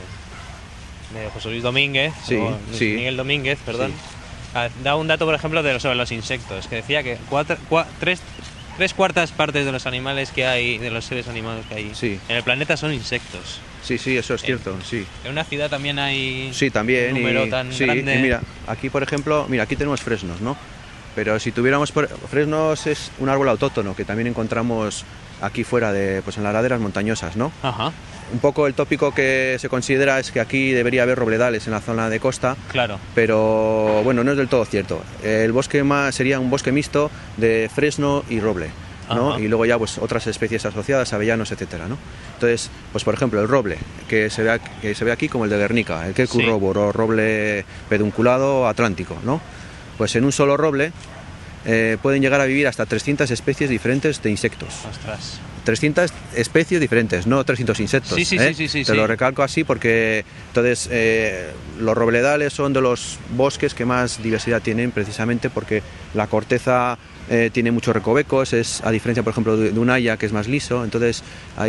de José Luis Domínguez, sí, o sí. Miguel Domínguez, perdón. Sí. Da un dato, por ejemplo, de, sobre los insectos, que decía que cuatro, cua, tres, tres cuartas partes de los animales que hay, de los seres animados que hay sí. en el planeta son insectos. Sí, sí, eso es cierto, en, sí. En una ciudad también hay sí, también, un número y, tan sí, grande. Y mira, aquí por ejemplo, mira, aquí tenemos fresnos, ¿no? pero si tuviéramos... Por... Fresnos es un árbol autóctono que también encontramos aquí fuera, de, pues en las laderas montañosas, ¿no? Ajá. Un poco el tópico que se considera es que aquí debería haber robledales en la zona de costa, claro, pero bueno, no es del todo cierto. El bosque más sería un bosque mixto de fresno y roble, ¿no? Y luego ya pues otras especies asociadas, avellanos, etcétera, ¿no? Entonces, pues por ejemplo, el roble, que se ve, que se ve aquí como el de Guernica, el Quercus robur, o roble pedunculado atlántico, ¿no? Pues en un solo roble eh, pueden llegar a vivir hasta trescientas especies diferentes de insectos. Ostras. trescientas especies diferentes, no trescientos insectos. Sí, sí, ¿eh? sí, sí, sí, Te sí. lo recalco así porque entonces eh, los robledales son de los bosques que más diversidad tienen, precisamente porque la corteza eh, tiene muchos recovecos, es a diferencia, por ejemplo, de, de un haya que es más liso. Entonces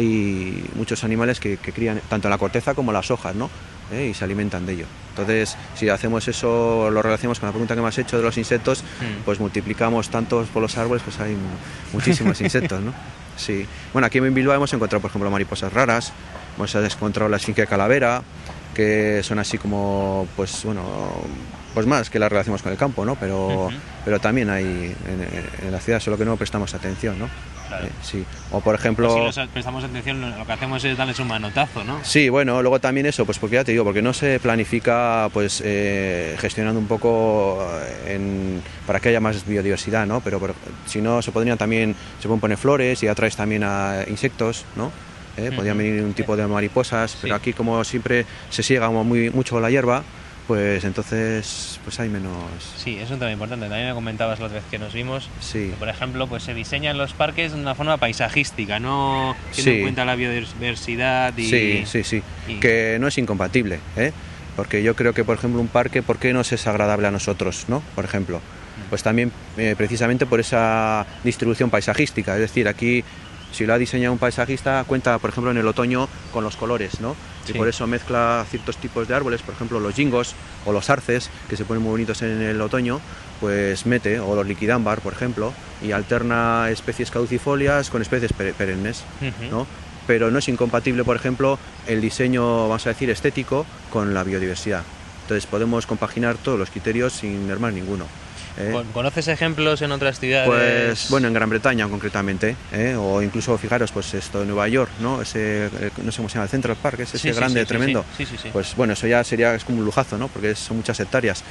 hay muchos animales que, que crían tanto en la corteza como en las hojas, ¿no? ¿Eh? Y se alimentan de ello. Entonces, si hacemos eso, lo relacionamos con la pregunta que me has hecho de los insectos, mm. pues multiplicamos tantos por los árboles, pues hay muchísimos insectos, ¿no? Sí. Bueno, aquí en Bilbao hemos encontrado, por ejemplo, mariposas raras, hemos encontrado la esfinge calavera, que son así como, pues bueno, pues más que las relacionamos con el campo, ¿no? Pero, uh-huh. pero también hay en, en la ciudad, solo que no prestamos atención, ¿no? Claro. Eh, sí. O por ejemplo... Pues si nos prestamos atención, lo que hacemos es darles un manotazo, ¿no? Sí, bueno, luego también eso, pues porque ya te digo, porque no se planifica pues eh, gestionando un poco en, para que haya más biodiversidad, ¿no? Pero, pero si no, se podrían también, se pueden poner flores y atraes también a insectos, ¿no? Eh, uh-huh. Podrían venir un tipo de mariposas, sí. Pero aquí como siempre se siega muy, mucho la hierba, pues entonces pues hay menos... Sí, es un tema importante. También me comentabas la otra vez que nos vimos, sí. que por ejemplo pues se diseñan los parques de una forma paisajística, no teniendo sí. en cuenta la biodiversidad y... Sí, sí, sí, y... que no es incompatible, ¿eh? Porque yo creo que, por ejemplo, un parque, ¿por qué nos es agradable a nosotros, no? Por ejemplo, pues también eh, precisamente por esa distribución paisajística, es decir, aquí... Si lo ha diseñado un paisajista, cuenta, por ejemplo, en el otoño con los colores, ¿no? Sí. Y por eso mezcla ciertos tipos de árboles, por ejemplo, los jingos o los arces, que se ponen muy bonitos en el otoño, pues mete, o los liquidámbar, por ejemplo, y alterna especies caducifolias con especies perennes, uh-huh. ¿no? Pero no es incompatible, por ejemplo, el diseño, vamos a decir, estético con la biodiversidad. Entonces podemos compaginar todos los criterios sin mermar ninguno. ¿Eh? ¿Conoces ejemplos en otras ciudades? Pues bueno, en Gran Bretaña concretamente, ¿eh? O incluso fijaros, pues esto de Nueva York, ¿no? Ese, no sé cómo se llama, el Central Park, es ese sí, grande, sí, sí, tremendo. Sí, sí, sí. Pues bueno, eso ya sería, es como un lujazo, ¿no? Porque son muchas hectáreas.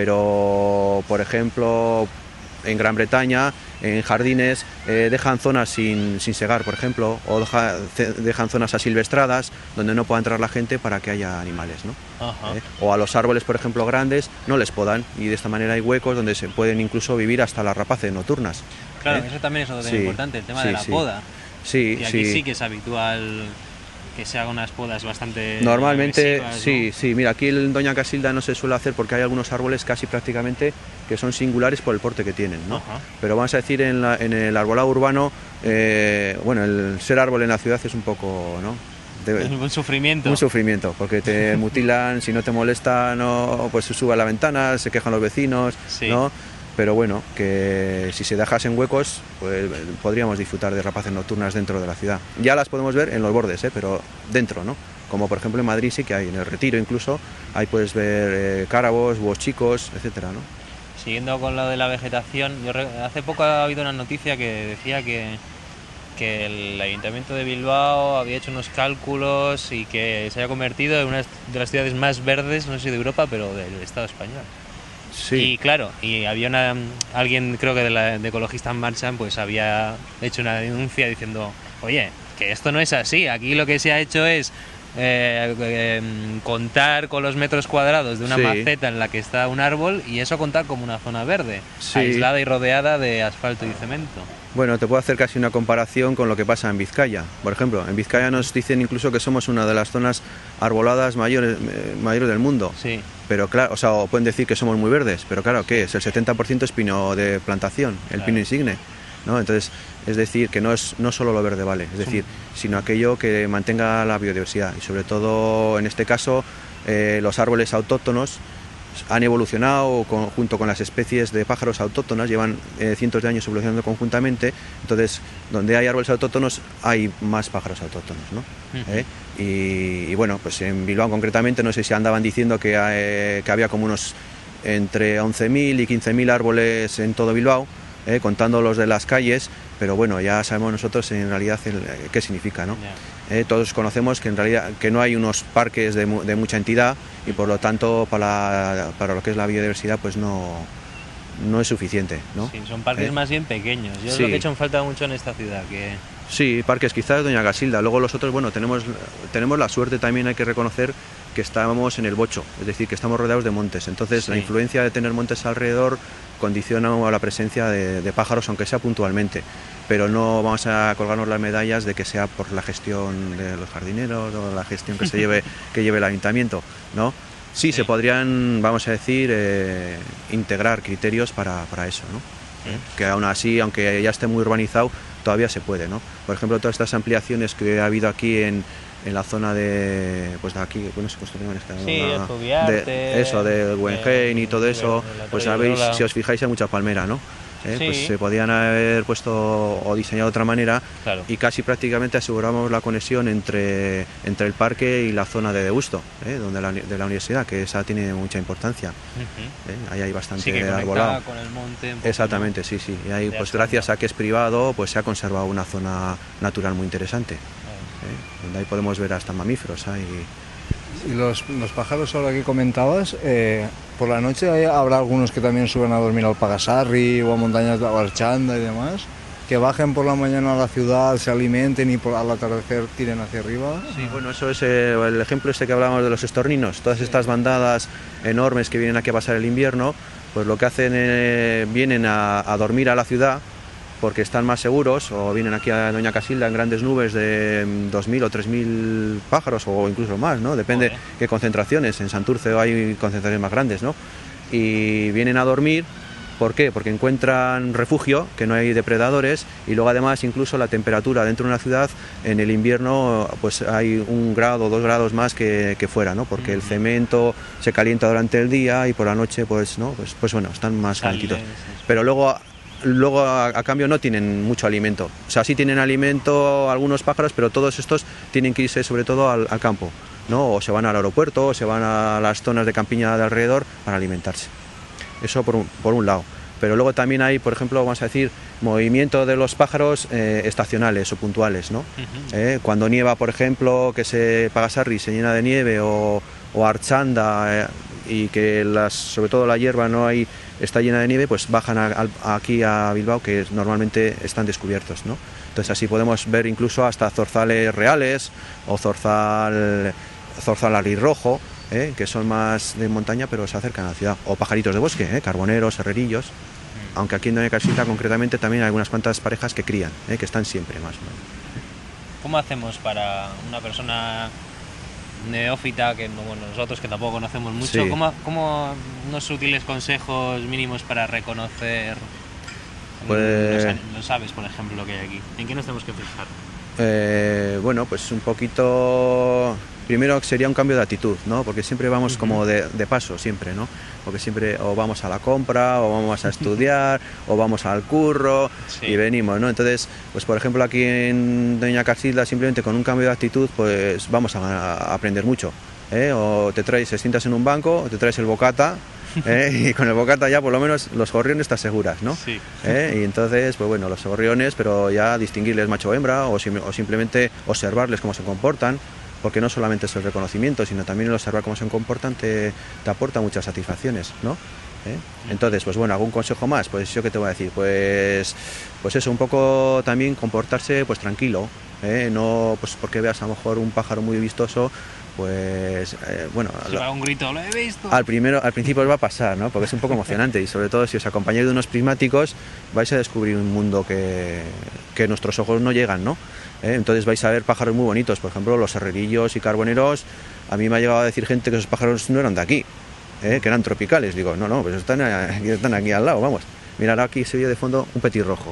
Pero, por ejemplo, en Gran Bretaña, en jardines, eh, dejan zonas sin, sin segar, por ejemplo, o deja, dejan zonas asilvestradas donde no pueda entrar la gente para que haya animales, ¿no? Ajá. ¿Eh? O a los árboles, por ejemplo, grandes, no les podan, y de esta manera hay huecos donde se pueden incluso vivir hasta las rapaces nocturnas. Claro, ¿eh? Eso también es otro tema sí, importante, el tema sí, de la sí. poda. Sí, y aquí sí. sí que es habitual que se hagan unas podas bastante normalmente, ¿no? sí, sí. Mira, aquí en Doña Casilda no se suele hacer porque hay algunos árboles casi prácticamente que son singulares por el porte que tienen, ¿no? Ajá. Pero vamos a decir, en, la, en el arbolado urbano, eh, bueno, el ser árbol en la ciudad es un poco, ¿no? De, un sufrimiento. Un sufrimiento, porque te mutilan, si no te molesta, no, pues se sube a la ventana, se quejan los vecinos, sí. ¿no? Pero bueno, que si se dejasen huecos, pues podríamos disfrutar de rapaces nocturnas dentro de la ciudad. Ya las podemos ver en los bordes, ¿eh? Pero dentro, ¿no? Como por ejemplo en Madrid sí que hay, en el Retiro incluso, ahí puedes ver eh, cárabos, búhos chicos, etcétera, ¿no? Siguiendo con lo de la vegetación, yo re... hace poco ha habido una noticia que decía que, que el Ayuntamiento de Bilbao había hecho unos cálculos y que se había convertido en una de las ciudades más verdes, no sé si de Europa, pero del Estado español. Sí. Y claro, y había una, alguien creo que de, la, de Ecologistas en Marcha pues había hecho una denuncia diciendo, oye, que esto no es así, aquí lo que se ha hecho es eh, eh, contar con los metros cuadrados de una sí. maceta en la que está un árbol y eso contar como una zona verde, sí. aislada y rodeada de asfalto y cemento. Bueno, te puedo hacer casi una comparación con lo que pasa en Vizcaya. Por ejemplo, en Vizcaya nos dicen incluso que somos una de las zonas arboladas mayores, mayores del mundo. Sí. Pero claro, o sea, o pueden decir que somos muy verdes, pero claro, ¿qué es? El setenta por ciento es pino de plantación, el claro. pino insigne, ¿no? Entonces, es decir, que no es no solo lo verde vale, es decir, sí. sino aquello que mantenga la biodiversidad y sobre todo, en este caso, eh, los árboles autóctonos han evolucionado con, junto con las especies de pájaros autóctonas, llevan eh, cientos de años evolucionando conjuntamente, entonces donde hay árboles autóctonos hay más pájaros autóctonos, ¿no? Uh-huh. ¿Eh? Y, y bueno, pues en Bilbao concretamente no sé si andaban diciendo que, eh, que había como unos entre once mil y quince mil árboles en todo Bilbao, eh, contando los de las calles, pero bueno, ya sabemos nosotros en realidad el, qué significa, ¿no? Yeah. Eh, todos conocemos que en realidad que no hay unos parques de, de mucha entidad y por lo tanto para, para lo que es la biodiversidad pues no, no es suficiente, ¿no? Sí, son parques eh. más bien pequeños. Yo sí. Es lo que he hecho en falta mucho en esta ciudad, que... Sí, parques quizás Doña Casilda, luego los otros, bueno, tenemos, tenemos la suerte también, hay que reconocer que estamos en el Bocho, es decir, que estamos rodeados de montes, entonces sí. La influencia de tener montes alrededor condiciona a la presencia de, de pájaros, aunque sea puntualmente, pero no vamos a colgarnos las medallas de que sea por la gestión de los jardineros o la gestión que se lleve, que lleve el ayuntamiento, ¿no? Sí, sí. Se podrían, vamos a decir, eh, integrar criterios para, para eso, ¿no? Sí. ¿Eh? Que aún así, aunque ya esté muy urbanizado, todavía se puede, ¿no? Por ejemplo, todas estas ampliaciones que ha habido aquí en, en la zona de, pues de aquí, bueno, se construyeron esta sí, zona, Zubiarte, de eso, de Guggenheim y todo eso, pues sabéis, si os fijáis, hay mucha palmera, ¿no? ¿Eh? Sí. Pues se podían haber puesto o diseñado de otra manera, claro. Y casi prácticamente aseguramos la conexión entre, entre el parque y la zona de Deusto, ¿eh? Donde la, de la universidad, que esa tiene mucha importancia. Uh-huh. ¿Eh? Ahí hay bastante sí, que arbolado. Con el monte, exactamente, sí, sí. Y ahí, pues gracias a que es privado, pues se ha conservado una zona natural muy interesante, ¿eh? Donde ahí podemos ver hasta mamíferos. Hay... Y los, los pájaros ahora que comentabas, eh, por la noche hay, habrá algunos que también suben a dormir al Pagasarri o a montañas de Archanda y demás, que bajen por la mañana a la ciudad, se alimenten y por, al atardecer tiren hacia arriba. Sí, bueno, eso es eh, el ejemplo este que hablábamos de los estorninos, todas sí. Estas bandadas enormes que vienen aquí a pasar el invierno, pues lo que hacen, eh, vienen a, a dormir a la ciudad, porque están más seguros, o vienen aquí a Doña Casilda en grandes nubes de dos mil o tres mil pájaros, o incluso más, ¿no? Depende Joder. Qué concentraciones, en Santurce hay concentraciones más grandes, ¿no? Y vienen a dormir, ¿por qué? Porque encuentran refugio, que no hay depredadores, y luego además incluso la temperatura dentro de una ciudad, en el invierno pues hay un grado o dos grados más que, que fuera, ¿no? Porque uh-huh. El cemento se calienta durante el día y por la noche pues, ¿no? Pues, pues bueno, están más calentitos. Pero luego... Luego a, a cambio no tienen mucho alimento, o sea, sí tienen alimento algunos pájaros, pero todos estos tienen que irse sobre todo al, al campo, ¿no? O se van al aeropuerto o se van a las zonas de campiña de alrededor para alimentarse. Eso por un, por un lado. Pero luego también hay, por ejemplo, vamos a decir, movimiento de los pájaros eh, estacionales o puntuales, ¿no? Uh-huh. Eh, cuando nieva, por ejemplo, que se Pagasarri se llena de nieve, o, o Archanda, eh, y que las, sobre todo la hierba no hay, está llena de nieve, pues bajan a, a, aquí a Bilbao, que normalmente están descubiertos, ¿no? Entonces así podemos ver incluso hasta zorzales reales o zorzal, zorzal alirrojo, ¿eh? Que son más de montaña pero se acercan a la ciudad, o pajaritos de bosque, ¿eh? Carboneros, herrerillos, mm. Aunque aquí en Doña Casilda concretamente también hay algunas cuantas parejas que crían, ¿eh? Que están siempre más o menos. ¿Cómo hacemos para una persona neófita, que no, bueno, nosotros que tampoco conocemos mucho, sí. ¿cómo, cómo unos útiles consejos mínimos para reconocer pues, los, los aves, por ejemplo, que hay aquí? ¿En qué nos tenemos que fijar? Eh, bueno, pues un poquito... Primero sería un cambio de actitud, ¿no? Porque siempre vamos uh-huh. como de, de paso, siempre, ¿no? Porque siempre o vamos a la compra, o vamos a estudiar, o vamos al curro, sí. Y venimos, ¿no? Entonces, pues por ejemplo aquí en Doña Casilda, simplemente con un cambio de actitud, pues vamos a, a aprender mucho, ¿eh? O te traes, te sientas en un banco, o te traes el bocata, ¿eh? Y con el bocata ya por lo menos los gorriones te aseguras, ¿no? Sí. ¿Eh? Y entonces, pues bueno, los gorriones, pero ya distinguirles macho o hembra, o, sim- o simplemente observarles cómo se comportan, porque no solamente es el reconocimiento, sino también el observar cómo se comportan te, te aporta muchas satisfacciones, ¿no? ¿Eh? Entonces, pues bueno, ¿algún consejo más? Pues yo qué te voy a decir, pues pues eso, un poco también comportarse pues tranquilo, ¿eh? No pues porque veas a lo mejor un pájaro muy vistoso, pues eh, bueno, se va un grito, lo he visto. Al primero, al principio os va a pasar, ¿no? Porque es un poco emocionante y sobre todo si os acompañáis de unos prismáticos vais a descubrir un mundo que, que nuestros ojos no llegan, ¿no? ¿Eh? Entonces vais a ver pájaros muy bonitos, por ejemplo los herrerillos y carboneros. A mí me ha llegado a decir gente que esos pájaros no eran de aquí, ¿eh? Que eran tropicales. Digo, no, no, pues están, están aquí al lado, vamos. Mirad, aquí se ve de fondo un petirrojo.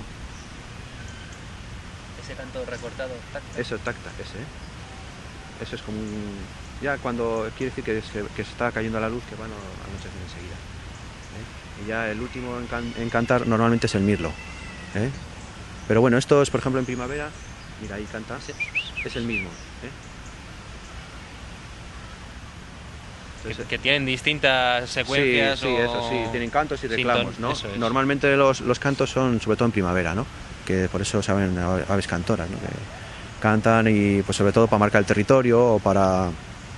Ese canto recortado, tacta. Eso, tacta, ese, ¿eh? Eso es como un... Ya cuando quiere decir que se, que se está cayendo la luz, que van a anochecer enseguida, ¿eh? Y ya el último en, can, en cantar normalmente es el mirlo, ¿eh? Pero bueno, estos, por ejemplo, en primavera, mira, ahí canta, es el mismo, ¿eh? que, que tienen distintas secuencias. Sí, sí, o... eso sí, tienen cantos y reclamos, ¿no? Eso es. Normalmente los, los cantos son sobre todo en primavera, ¿no? Que por eso saben aves cantoras, ¿no? Que cantan y pues sobre todo para marcar el territorio o para,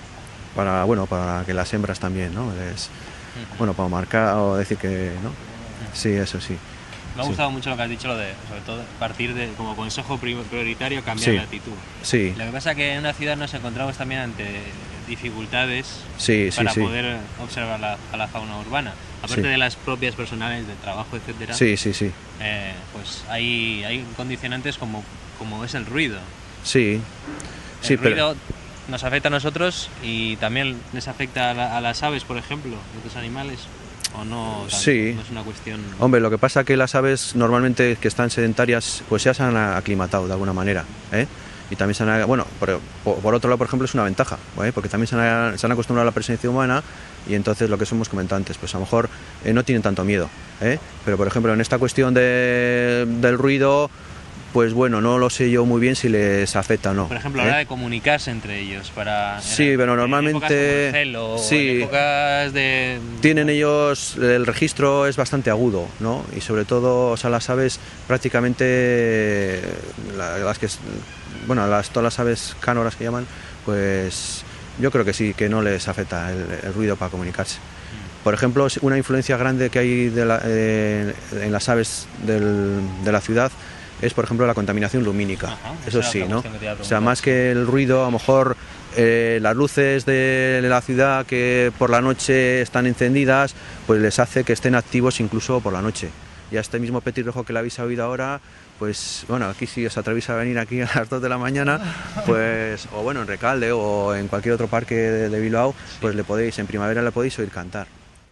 para bueno, para que las hembras también, ¿no? Es, bueno, para marcar o decir que, ¿no? Sí, eso sí. Me ha sí. gustado mucho lo que has dicho, lo de, sobre todo, partir de, como consejo prioritario, cambiar Sí. la actitud. Sí, Lo que pasa es que en una ciudad nos encontramos también ante dificultades sí, sí, para sí. poder observar la, a la fauna urbana. Aparte Sí. de las propias personales de trabajo, etcétera, Sí, sí, sí. eh, pues hay, hay condicionantes como, como es el ruido. Sí, El sí, ruido pero nos afecta a nosotros y también les afecta a, la- a las aves, por ejemplo, y otros animales, o no, tanto? Sí. No es una cuestión... hombre, lo que pasa es que las aves normalmente que están sedentarias pues ya se han aclimatado de alguna manera, ¿eh? Y también se han, bueno, por, por otro lado, por ejemplo, es una ventaja, ¿eh? Porque también se han, se han acostumbrado a la presencia humana y entonces lo que somos comentado antes, pues a lo mejor eh, no tienen tanto miedo, ¿eh? Pero por ejemplo en esta cuestión de, del ruido, pues bueno, no lo sé yo muy bien si les afecta o no. Por ejemplo, a ¿eh? la hora de comunicarse entre ellos, para... Sí, pero normalmente- En épocas como el celo, o sí. en épocas de... Tienen ellos, el registro es bastante agudo, ¿no? Y sobre todo, o sea, las aves prácticamente, la- las que, bueno, las, todas las aves cánoras que llaman, pues yo creo que sí, que no les afecta el, el ruido para comunicarse. Por ejemplo, una influencia grande que hay de la- eh, en las aves del- de la ciudad es, por ejemplo, la contaminación lumínica. Ajá, esa Eso era sí, otra ¿no? cuestión que te iba a O sea, preguntar, más sí. que el ruido, a lo mejor eh, las luces de la ciudad que por la noche están encendidas, pues les hace que estén activos incluso por la noche. Y a este mismo petirrojo que le habéis oído ahora, pues bueno, aquí si os atrevéis a venir aquí a las dos de la mañana, pues, o bueno, en Recalde o en cualquier otro parque de, de Bilbao, pues le podéis, en primavera le podéis oír cantar.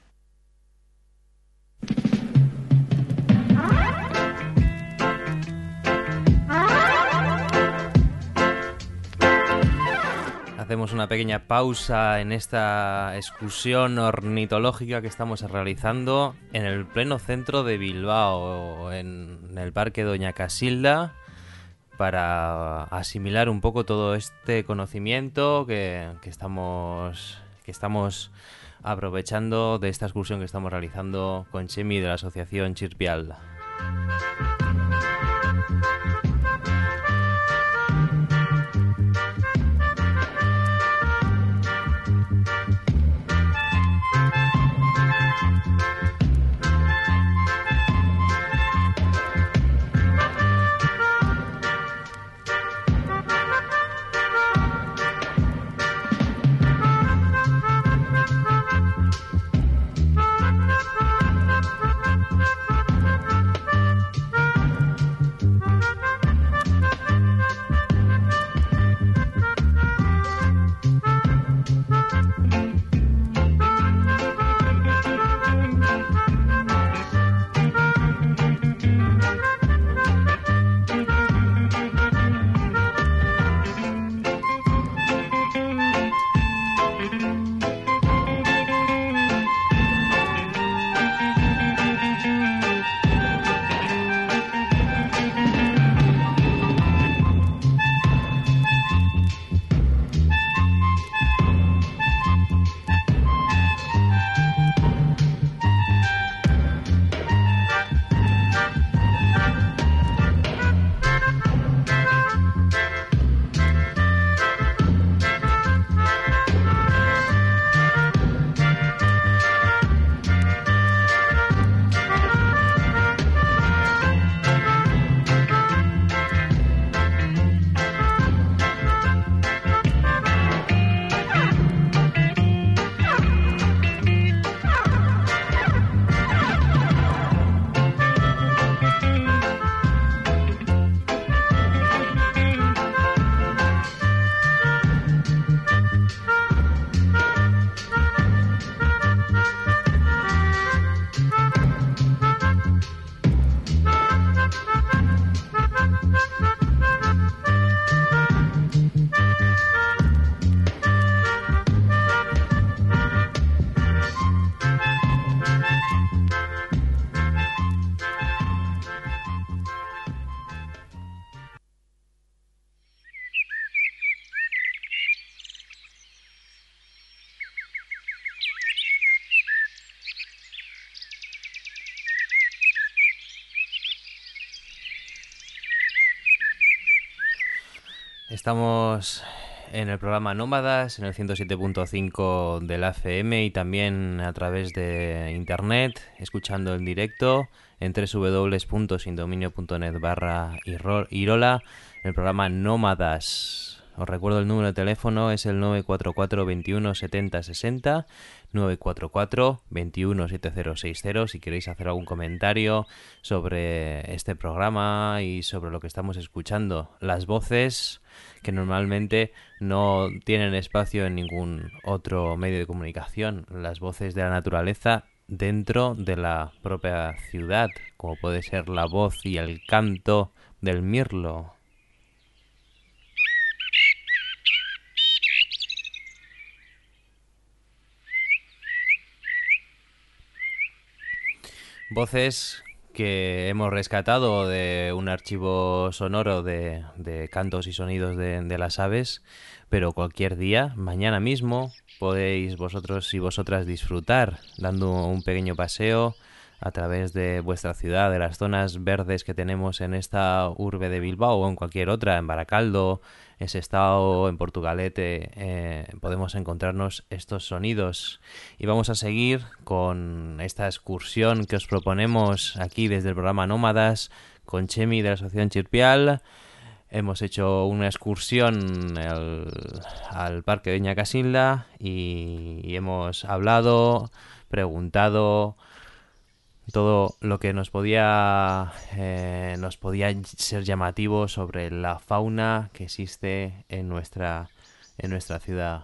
Hacemos una pequeña pausa en esta excursión ornitológica que estamos realizando en el pleno centro de Bilbao, en el Parque Doña Casilda, para asimilar un poco todo este conocimiento que, que estamos, que estamos aprovechando de esta excursión que estamos realizando con Chemi de la asociación Chirpial. Estamos en el programa Nómadas, en el ciento siete punto cinco de la F M y también a través de internet, escuchando en directo en doble u doble u doble u punto sindominio punto net barra Irola, el programa Nómadas. Os recuerdo el número de teléfono, es el nueve cuatro cuatro, veintiuno, setenta, sesenta, nueve cuatro cuatro, veintiuno, setenta sesenta, si queréis hacer algún comentario sobre este programa y sobre lo que estamos escuchando. Las voces que normalmente no tienen espacio en ningún otro medio de comunicación, las voces de la naturaleza dentro de la propia ciudad, como puede ser la voz y el canto del mirlo. Voces que hemos rescatado de un archivo sonoro de, de cantos y sonidos de, de las aves, pero cualquier día, mañana mismo, podéis vosotros y vosotras disfrutar dando un pequeño paseo a través de vuestra ciudad, de las zonas verdes que tenemos en esta urbe de Bilbao o en cualquier otra, en Baracaldo, en Sestao, en Portugalete, eh, podemos encontrarnos estos sonidos. Y vamos a seguir con esta excursión que os proponemos aquí desde el programa Nómadas con Chemi de la Asociación Chirpial. Hemos hecho una excursión al, al Parque de Ñacasinla y, y hemos hablado, preguntado todo lo que nos podía eh, nos podía ser llamativo sobre la fauna que existe en nuestra en nuestra ciudad.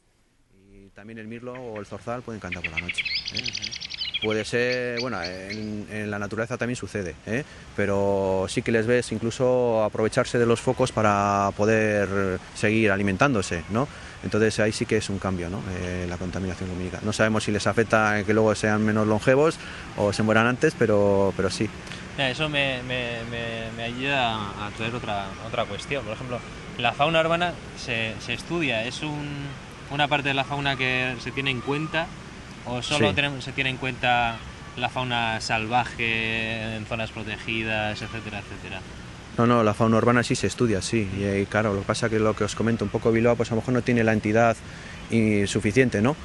Y también el mirlo o el zorzal pueden cantar por la noche, ¿eh? Puede ser, bueno, en, en la naturaleza también sucede, ¿eh? Pero sí que les ves incluso aprovecharse de los focos para poder seguir alimentándose, ¿no? Entonces ahí sí que es un cambio, ¿no? Eh, la contaminación lumínica. No sabemos si les afecta que luego sean menos longevos o se mueran antes, pero, pero sí. Eso me, me, me, me ayuda a traer otra, otra cuestión. Por ejemplo, la fauna urbana se, se estudia, ¿es un, una parte de la fauna que se tiene en cuenta o solo Sí. tenemos, se tiene en cuenta la fauna salvaje en zonas protegidas, etcétera, etcétera? No, no, la fauna urbana sí se estudia, sí. Y, y claro, lo que pasa es que lo que os comento, un poco Bilbao, pues a lo mejor no tiene la entidad y, suficiente, ¿no?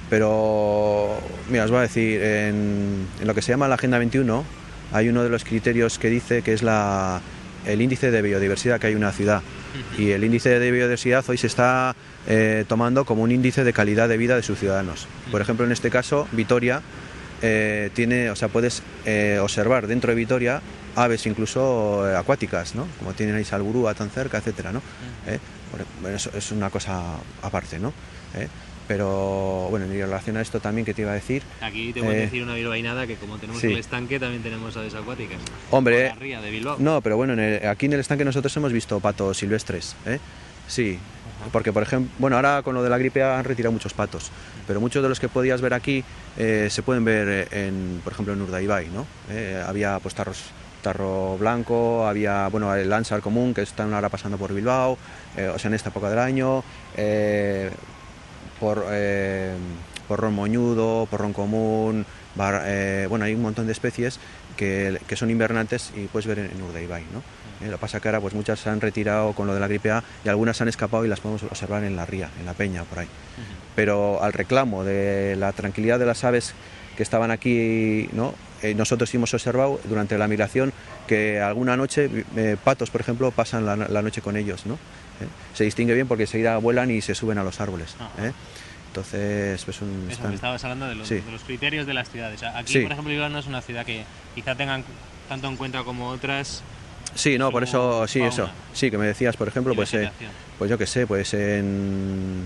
Pero, mira, os voy a decir, en, en lo que se llama la Agenda veintiuno, hay uno de los criterios que dice que es la, el índice de biodiversidad que hay en una ciudad. Y el índice de biodiversidad hoy se está eh, tomando como un índice de calidad de vida de sus ciudadanos. Por ejemplo, en este caso, Vitoria eh, tiene, o sea, puedes eh, observar dentro de Vitoria aves incluso eh, acuáticas, ¿no? Como tienen ahí Salburúa tan cerca, etcétera, ¿no? ¿Eh? Bueno, eso es una cosa aparte, ¿no? ¿Eh? Pero bueno, en relación a esto también, que te iba a decir. Aquí te puedo eh, decir una bilbainada que como tenemos sí. el estanque también tenemos aves acuáticas. Hombre, Como la ría de Bilbao. no, pero bueno, en el- aquí en el estanque nosotros hemos visto patos silvestres, ¿eh? Sí, porque por ejemplo, bueno, ahora con lo de la gripe han retirado muchos patos, pero muchos de los que podías ver aquí eh, se pueden ver en, por ejemplo, en Urdaibai, ¿no? Eh, había pues tarros, tarro blanco, había, bueno, el ánsar común que están ahora pasando por Bilbao, eh, o sea, en esta época del año, eh, por eh, porrón moñudo, porrón común, bar, eh, bueno, hay un montón de especies que, que son invernantes y puedes ver en, en Urdaibai, ¿no? Eh, lo que pasa que ahora pues muchas se han retirado con lo de la gripe A y algunas han escapado y las podemos observar en la ría, en la peña, por ahí. Uh-huh. Pero al reclamo de la tranquilidad de las aves que estaban aquí, ¿no? Eh, nosotros hemos observado durante la migración que alguna noche eh, patos, por ejemplo, pasan la, la noche con ellos, ¿no? ¿Eh? Se distingue bien porque enseguida vuelan y se suben a los árboles. ¿Eh? Entonces, pues un, Eso, están... me estabas hablando de los, sí. de los criterios de las ciudades. Aquí, sí. por ejemplo, Bilbao no es una ciudad que quizá tengan tanto en cuenta como otras. Sí, no, por eso, sí, fauna. Eso. Sí, que me decías, por ejemplo, pues, eh, pues yo qué sé, pues en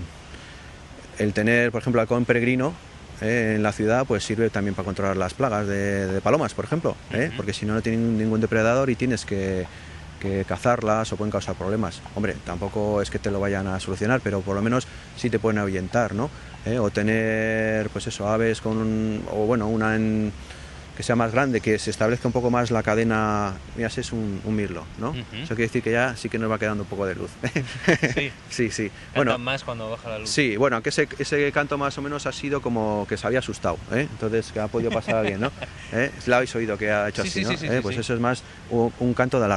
el tener, por ejemplo, halcón peregrino eh, en la ciudad, pues sirve también para controlar las plagas de, de palomas, por ejemplo, ¿eh? Uh-huh. Porque si no, no tienen ningún depredador y tienes que, que cazarlas o pueden causar problemas. Hombre, tampoco es que te lo vayan a solucionar, pero por lo menos sí te pueden ahuyentar, ¿no? ¿Eh? O tener, pues eso, aves con un, o bueno, una en, que sea más grande, que se establezca un poco más la cadena. Mira, ese es un, un mirlo, ¿no? Uh-huh. Eso quiere decir que ya sí que nos va quedando un poco de luz. Sí, sí, sí. Cantan Bueno, más cuando baja la luz. Sí, bueno, aunque ese, ese canto más o menos ha sido como que se había asustado, ¿eh? Entonces que ha podido pasar a alguien, ¿no? ¿Eh? La habéis oído que ha hecho sí, así, sí, ¿no? Sí, sí, ¿Eh? sí, pues sí. eso es más un, un canto de alarma,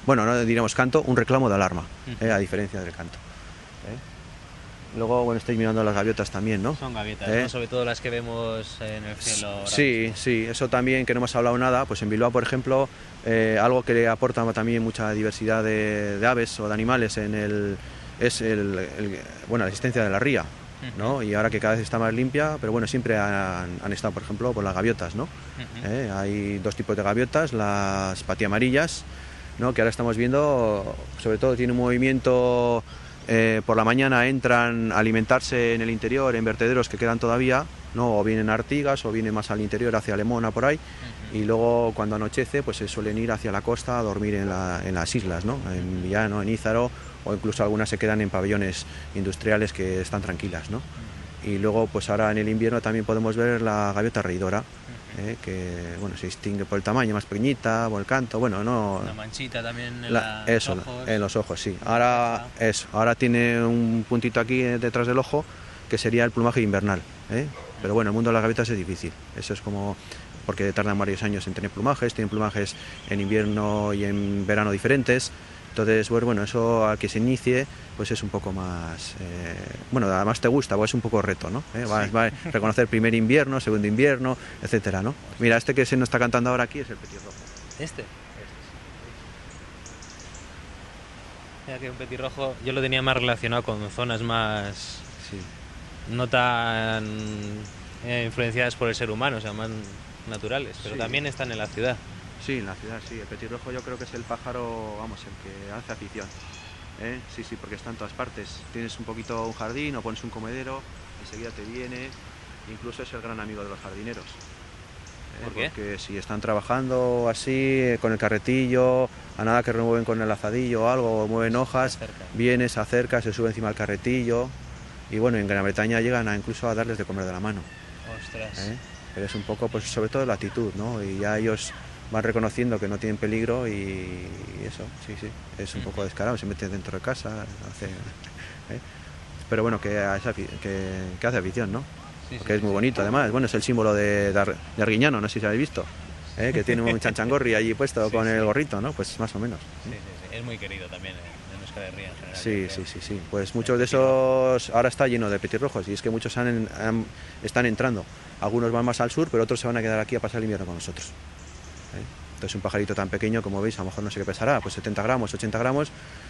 bueno, no diríamos canto, un reclamo de alarma, uh-huh. eh, a diferencia del canto. ¿eh? Luego, bueno, estáis mirando las gaviotas también, ¿no? Son gaviotas, ¿Eh? ¿no? Sobre todo las que vemos en el cielo. Sí, sí, eso también, que no hemos hablado nada, pues en Bilbao, por ejemplo, eh, algo que le aporta también mucha diversidad de, de aves o de animales en el, es el, el, bueno, la existencia de la ría, ¿no? Y ahora que cada vez está más limpia, pero bueno, siempre han, han estado, por ejemplo, por las gaviotas, ¿no? Uh-huh. ¿Eh? Hay dos tipos de gaviotas, las patiamarillas, ¿no? Que ahora estamos viendo, sobre todo tiene un movimiento, eh, por la mañana entran a alimentarse en el interior, en vertederos que quedan todavía, ¿no? O vienen a Artigas o vienen más al interior, hacia Lemona, por ahí, uh-huh. Y luego cuando anochece, pues se suelen ir hacia la costa a dormir en, la, en las islas, ¿no? En Villano, en Ízaro, o incluso algunas se quedan en pabellones industriales que están tranquilas, ¿no? Y luego, pues ahora en el invierno también podemos ver la gaviota reidora, eh, que bueno, se distingue por el tamaño, más pequeñita, por el canto, bueno, no... Una manchita también en la, los eso, ojos. En los ojos, sí. Ahora, eso, ahora tiene un puntito aquí detrás del ojo, que sería el plumaje invernal, ¿eh? Pero bueno, el mundo de las gaviotas es difícil, eso es como... porque tardan varios años en tener plumajes, tienen plumajes en invierno y en verano diferentes. Entonces, pues, bueno, eso al que se inicie, pues es un poco más... Eh, bueno, además te gusta, pues es un poco reto, ¿no? ¿Eh? Va, sí. va a reconocer primer invierno, segundo invierno, etcétera, ¿no? Mira, este que se nos está cantando ahora aquí es el petirrojo. ¿Este? Este sí. Mira que un petirrojo, yo lo tenía más relacionado con zonas más... Sí. No tan eh, influenciadas por el ser humano, o sea, más naturales, pero sí. También están en la ciudad. Sí, en la ciudad, sí. El petirrojo yo creo que es el pájaro, vamos, el que hace afición. ¿Eh? Sí, sí, porque está en todas partes. Tienes un poquito un jardín o pones un comedero, enseguida te viene. Incluso es el gran amigo de los jardineros. ¿Eh? ¿Por qué? Porque si están trabajando así, con el carretillo, a nada que remueven con el azadillo o algo, o mueven hojas, se viene, se acerca, se sube encima del carretillo. Y bueno, en Gran Bretaña llegan a incluso a darles de comer de la mano. Ostras. ¿Eh? Pero es un poco, pues sobre todo la actitud, ¿no? Y ya ellos van reconociendo que no tienen peligro y eso, sí, sí, es un uh-huh. poco descarado, se mete dentro de casa, hace, ¿eh? Pero bueno, que, que, que hace afición, ¿no? Sí, Porque sí, es muy sí, bonito, sí. Además, bueno, es el símbolo de, de, Ar, de Arguiñano, no sé si habéis visto, ¿eh? Que tiene un chanchangorri allí puesto sí, con sí. el gorrito, ¿no? Pues más o menos. Sí, sí, sí. Es muy querido también en Euskal Herria en general. Sí, sí, sí, sí, pues muchos de esos ahora está lleno de petirrojos y es que muchos han, han, están entrando, algunos van más al sur, pero otros se van a quedar aquí a pasar el invierno con nosotros. Entonces un pajarito tan pequeño, como veis, a lo mejor no sé qué pesará, pues setenta gramos, ochenta gramos,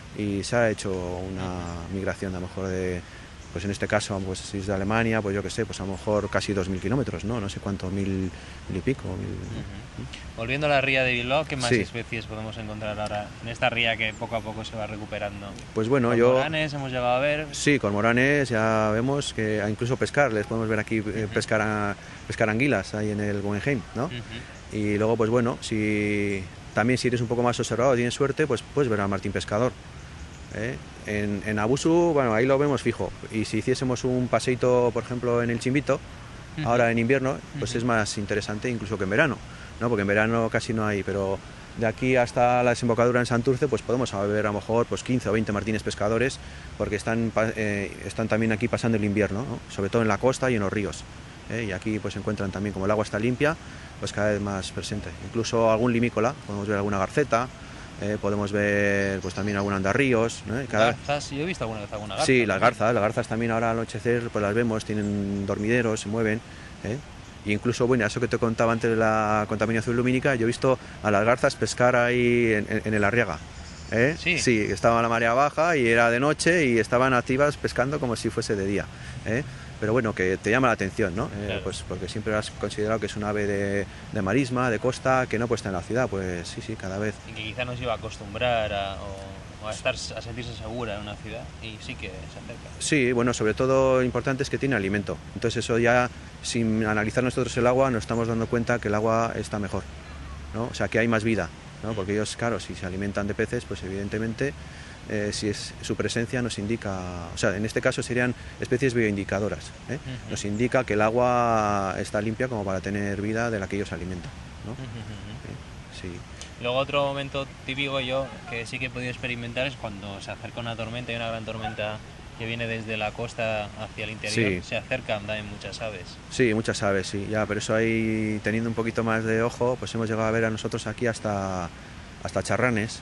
y se ha hecho una migración a lo mejor de, pues en este caso, pues si es de Alemania, pues yo qué sé, pues a lo mejor casi dos mil kilómetros, ¿no? No sé cuánto, mil, mil y pico. Mil... Uh-huh. Volviendo a la ría de Bilbao, ¿qué más sí. especies podemos encontrar ahora en esta ría que poco a poco se va recuperando? Pues bueno, yo... Cormoranes hemos llegado a ver. Sí, cormoranes, ya vemos que incluso pescar, les podemos ver aquí uh-huh. pescar, a, pescar anguilas ahí en el Guggenheim, ¿no? Uh-huh. Y luego, pues bueno, si también si eres un poco más observado, tienes suerte, pues puedes ver al martín pescador. ¿Eh? En, en Abusu, bueno, ahí lo vemos fijo. Y si hiciésemos un paseito, por ejemplo, en el Chimbito, uh-huh. ahora en invierno, pues uh-huh. es más interesante incluso que en verano, ¿no? Porque en verano casi no hay, pero de aquí hasta la desembocadura en Santurce, pues podemos ver a lo mejor pues quince o veinte martines pescadores, porque están, eh, están también aquí pasando el invierno, ¿no? Sobre todo en la costa y en los ríos. ¿Eh? Y aquí pues se encuentran también, como el agua está limpia, pues cada vez más presente. Incluso algún limícola, podemos ver alguna garceta, eh, podemos ver pues también algún andarríos, ¿no? Cada... Garzas, yo he visto alguna vez alguna garza. Sí, las garzas, las garzas también ahora al anochecer pues las vemos, tienen dormideros, se mueven, ¿eh? Y incluso, bueno, eso que te contaba antes de la contaminación lumínica, yo he visto a las garzas pescar ahí en, en, en el Arriaga. ¿Eh? Sí. sí, estaba la marea baja y era de noche y estaban activas pescando como si fuese de día. ¿Eh? Pero bueno, que te llama la atención, ¿no? Eh, claro. Pues porque siempre has considerado que es un ave de, de marisma, de costa, que no puesta en la ciudad, pues sí, sí, cada vez. Y que quizá no se iba a acostumbrar a, o, o a, estar, a sentirse segura en una ciudad y sí que se acerca. Sí, bueno, sobre todo lo importante es que tiene alimento. Entonces eso ya, sin analizar nosotros el agua, nos estamos dando cuenta que el agua está mejor, ¿no? O sea, que hay más vida, ¿no? Porque ellos, claro, si se alimentan de peces, pues evidentemente... Eh, si es su presencia nos indica, o sea, en este caso serían especies bioindicadoras, ¿eh? Uh-huh. Nos indica que el agua está limpia como para tener vida de la que ellos se alimentan, ¿no? Uh-huh. ¿Eh? Sí. Luego otro momento típico yo que sí que he podido experimentar es cuando se acerca una tormenta y una gran tormenta que viene desde la costa hacia el interior, sí. Se acercan también muchas aves. Sí, muchas aves, sí, ya, pero eso ahí teniendo un poquito más de ojo, pues hemos llegado a ver a nosotros aquí hasta, hasta charranes.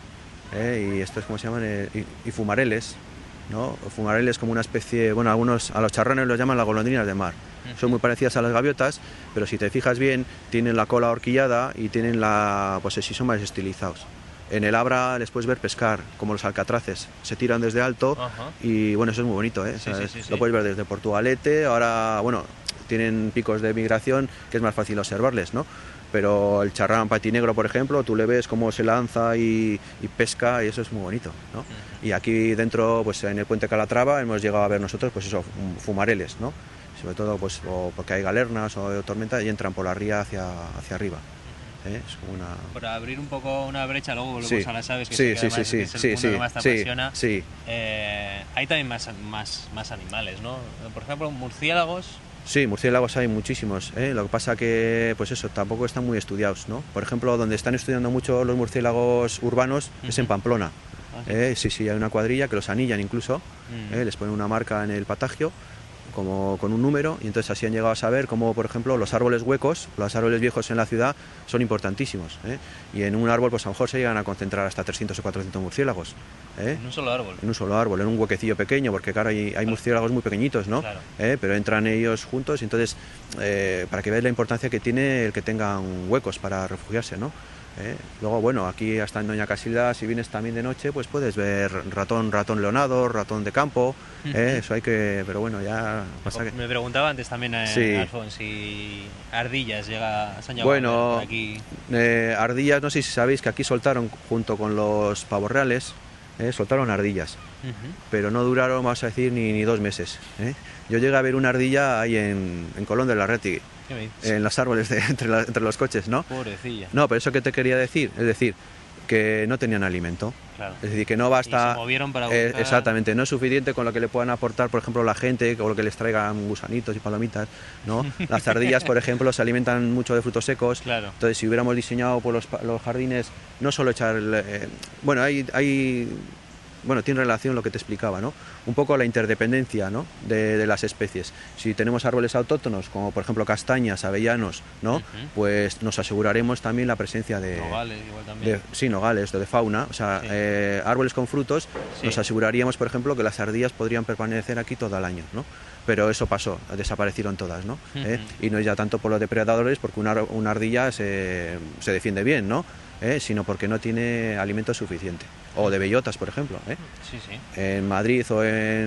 ¿eh? Y estos, ¿cómo se llaman? Eh, y, y fumareles, ¿no? Fumareles como una especie, bueno, algunos a los charranes los llaman las golondrinas de mar. Son muy parecidas a las gaviotas, pero si te fijas bien, tienen la cola horquillada y tienen la, pues sí, son más estilizados. En el Abra les puedes ver pescar, como los alcatraces, se tiran desde alto. Ajá. Y bueno, eso es muy bonito, ¿eh? Sí, sí, sí, sí. Lo puedes ver desde Portugalete, ahora, bueno, tienen picos de migración que es más fácil observarles, ¿no? Pero el charrán patinegro, por ejemplo, tú le ves cómo se lanza y, y pesca, y eso es muy bonito, ¿no? Uh-huh. Y aquí dentro, pues en el puente Calatrava, hemos llegado a ver nosotros, pues eso, fumareles, ¿no? Sobre todo, pues, o porque hay galernas o tormenta y entran por la ría hacia, hacia arriba. ¿Eh? Es como una... Para abrir un poco una brecha, luego volvemos sí. a las aves, que, sí, sí, sí, que, sí, que es el sí, punto sí, que más te sí, apasiona. Sí. Eh, hay también más, más, más animales, ¿no? Por ejemplo, murciélagos. Sí, murciélagos hay muchísimos, ¿eh? Lo que pasa que, pues eso, tampoco están muy estudiados, ¿no? Por ejemplo, donde están estudiando mucho los murciélagos urbanos uh-huh. es en Pamplona. Ah, sí. ¿Eh? sí, sí, hay una cuadrilla que los anillan incluso, uh-huh. ¿eh? Les ponen una marca en el patagio, como con un número, y entonces así han llegado a saber cómo, por ejemplo, los árboles huecos, los árboles viejos en la ciudad son importantísimos, ¿eh? Y en un árbol pues a lo mejor se llegan a concentrar hasta trescientos o cuatrocientos murciélagos, ¿eh? En un solo árbol. En un solo árbol, en un huequecillo pequeño, porque claro, hay, hay claro. murciélagos muy pequeñitos, ¿no? Claro. ¿Eh? Pero entran ellos juntos, y entonces, eh, para que veáis la importancia que tiene el que tengan huecos para refugiarse, ¿no? ¿Eh? Luego, bueno, aquí hasta en Doña Casilda, si vienes también de noche, pues puedes ver ratón, ratón leonado, ratón de campo, ¿eh? Eso hay que, pero bueno, ya pasa que... Me preguntaba antes también, eh, sí. Alfons, si ardillas llega, se han llegado bueno, a ver por aquí. Eh, ardillas, no sé si sabéis que aquí soltaron, junto con los pavos reales, eh, soltaron ardillas, uh-huh. pero no duraron, vamos a decir, ni, ni dos meses, ¿eh? Yo llegué a ver una ardilla ahí en, en Colón de Larreti, en los árboles de, entre, la, entre los coches, ¿no? Pobrecilla. No, pero eso que te quería decir, es decir, que no tenían alimento. Claro. Es decir, que no basta... Y se movieron para buscar... eh, exactamente, no es suficiente con lo que le puedan aportar, por ejemplo, la gente, o lo que les traigan gusanitos y palomitas, ¿no? Las ardillas, por ejemplo, se alimentan mucho de frutos secos. Claro. Entonces, si hubiéramos diseñado por los, los jardines, no solo echar... Eh, bueno, hay... hay bueno, tiene relación lo que te explicaba, ¿no? Un poco la interdependencia, ¿no? de, de las especies. Si tenemos árboles autóctonos, como por ejemplo castañas, avellanos, ¿no? Uh-huh. Pues nos aseguraremos también la presencia de... Nogales, igual también. De, sí, nogales, de, de fauna, o sea, sí. eh, árboles con frutos, sí. Nos aseguraríamos, por ejemplo, que las ardillas podrían permanecer aquí todo el año, ¿no? Pero eso pasó, desaparecieron todas, ¿no? Uh-huh. ¿Eh? Y no es ya tanto por los depredadores, porque una, una ardilla se, se defiende bien, ¿no? ¿Eh? Sino porque no tiene alimento suficiente. O de bellotas, por ejemplo, ¿eh? Sí, sí. En Madrid o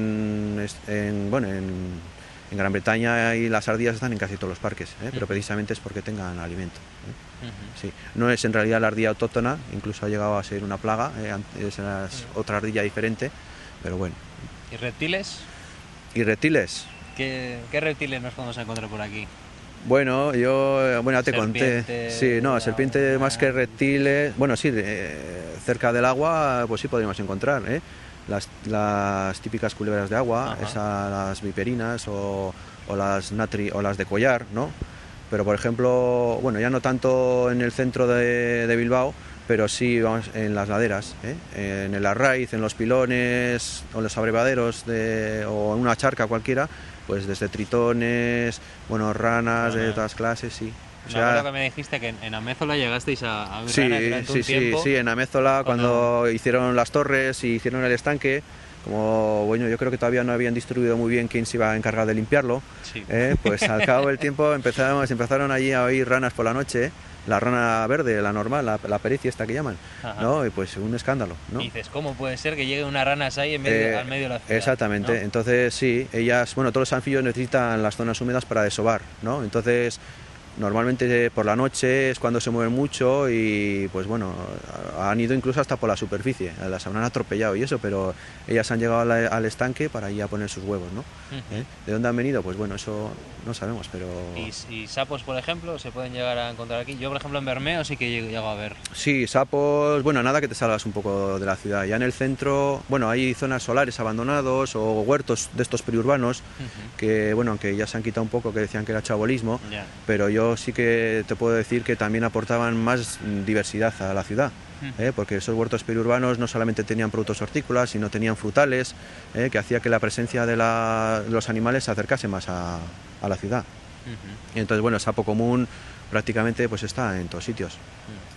en, en bueno en, en Gran Bretaña y las ardillas están en casi todos los parques, ¿eh? Pero precisamente es porque tengan alimento, ¿eh? Uh-huh. Sí. No es en realidad la ardilla autóctona, incluso ha llegado a ser una plaga, ¿eh? Es uh-huh. otra ardilla diferente, pero bueno. ¿Y reptiles? ¿Y reptiles? ¿Qué, qué reptiles nos podemos encontrar por aquí? Bueno, yo, bueno, ya te serpiente, conté. Sí, no, serpiente más que reptiles. Bueno, sí, eh, cerca del agua, pues sí podríamos encontrar, ¿eh? Las, las típicas culebras de agua, esas, las viperinas o, o las natri o las de collar, ¿no? Pero por ejemplo, bueno, ya no tanto en el centro de, de Bilbao, pero sí vamos en las laderas, ¿eh? En el arraiz, en los pilones o en los abrevaderos de, o en una charca cualquiera. Pues desde tritones, bueno, ranas bueno, de todas clases, sí. O sea, me acuerdo que me dijiste que en Amézola llegasteis a, a ver sí, ranas durante sí, un tiempo. Sí, sí, en Amézola cuando... cuando hicieron las torres y hicieron el estanque, como bueno, yo creo que todavía no habían distribuido muy bien quién se iba a encargar de limpiarlo, sí. ¿eh? Pues al cabo del tiempo empezamos, empezaron allí a oír ranas por la noche, la rana verde, la normal, la, la pericia esta que llaman, Ajá. ¿no? Y pues un escándalo, ¿no? Y dices, ¿cómo puede ser que llegue una rana ahí en medio, eh, al medio de la ciudad? Exactamente, ¿no? Entonces sí, ellas, bueno, todos los anfibios necesitan las zonas húmedas para desovar, ¿no? Entonces, normalmente por la noche es cuando se mueven mucho y pues bueno, han ido incluso hasta por la superficie, las habrán atropellado y eso, pero ellas han llegado al, al estanque para ir a poner sus huevos, ¿no? Uh-huh. ¿Eh? ¿De dónde han venido? Pues bueno, eso no sabemos, pero... ¿Y, y sapos, por ejemplo, se pueden llegar a encontrar aquí? Yo, por ejemplo, en Bermeo sí que llego a ver. Sí, sapos, bueno, nada que te salgas un poco de la ciudad. Ya en el centro, bueno, hay zonas solares abandonados o huertos de estos periurbanos, uh-huh. que, bueno, aunque ya se han quitado un poco, que decían que era chabolismo, yeah. pero yo sí que te puedo decir que también aportaban más diversidad a la ciudad, ¿eh? Porque esos huertos periurbanos no solamente tenían productos hortícolas, sino tenían frutales, ¿eh? Que hacía que la presencia de, la, de los animales se acercase más a, a la ciudad. Uh-huh. Y entonces, bueno, el sapo común prácticamente pues está en todos sitios. Uh-huh.